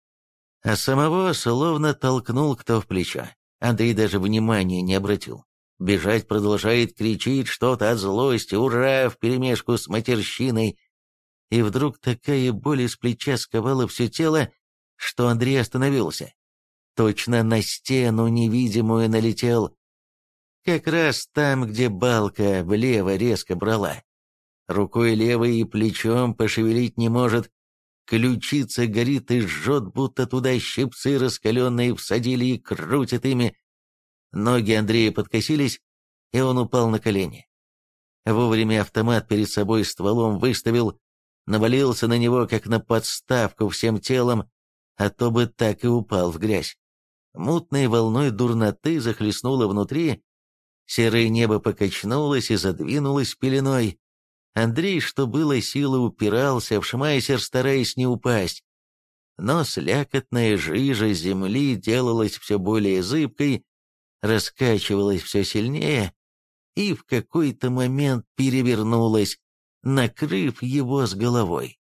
а самого словно толкнул кто в плечо. Андрей даже внимания не обратил. Бежать продолжает, кричит что-то от злости, «Ура!» вперемешку с матерщиной. И вдруг такая боль из плеча сковала все тело, что Андрей остановился. Точно на стену невидимую налетел. Как раз там, где балка влево резко брала. Рукой левой и плечом пошевелить не может. Ключица горит и жжет, будто туда щипцы раскаленные всадили и крутят ими. Ноги Андрея подкосились, и он упал на колени. Вовремя автомат перед собой стволом выставил, навалился на него, как на подставку всем телом. а то бы так и упал в грязь. Мутной волной дурноты захлестнуло внутри, серое небо покачнулось и задвинулось пеленой. Андрей, что было силы, упирался в шмайсер, стараясь не упасть. Но слякотная жижа земли делалась все более зыбкой, раскачивалась все сильнее и в какой-то момент перевернулась, накрыв его с головой.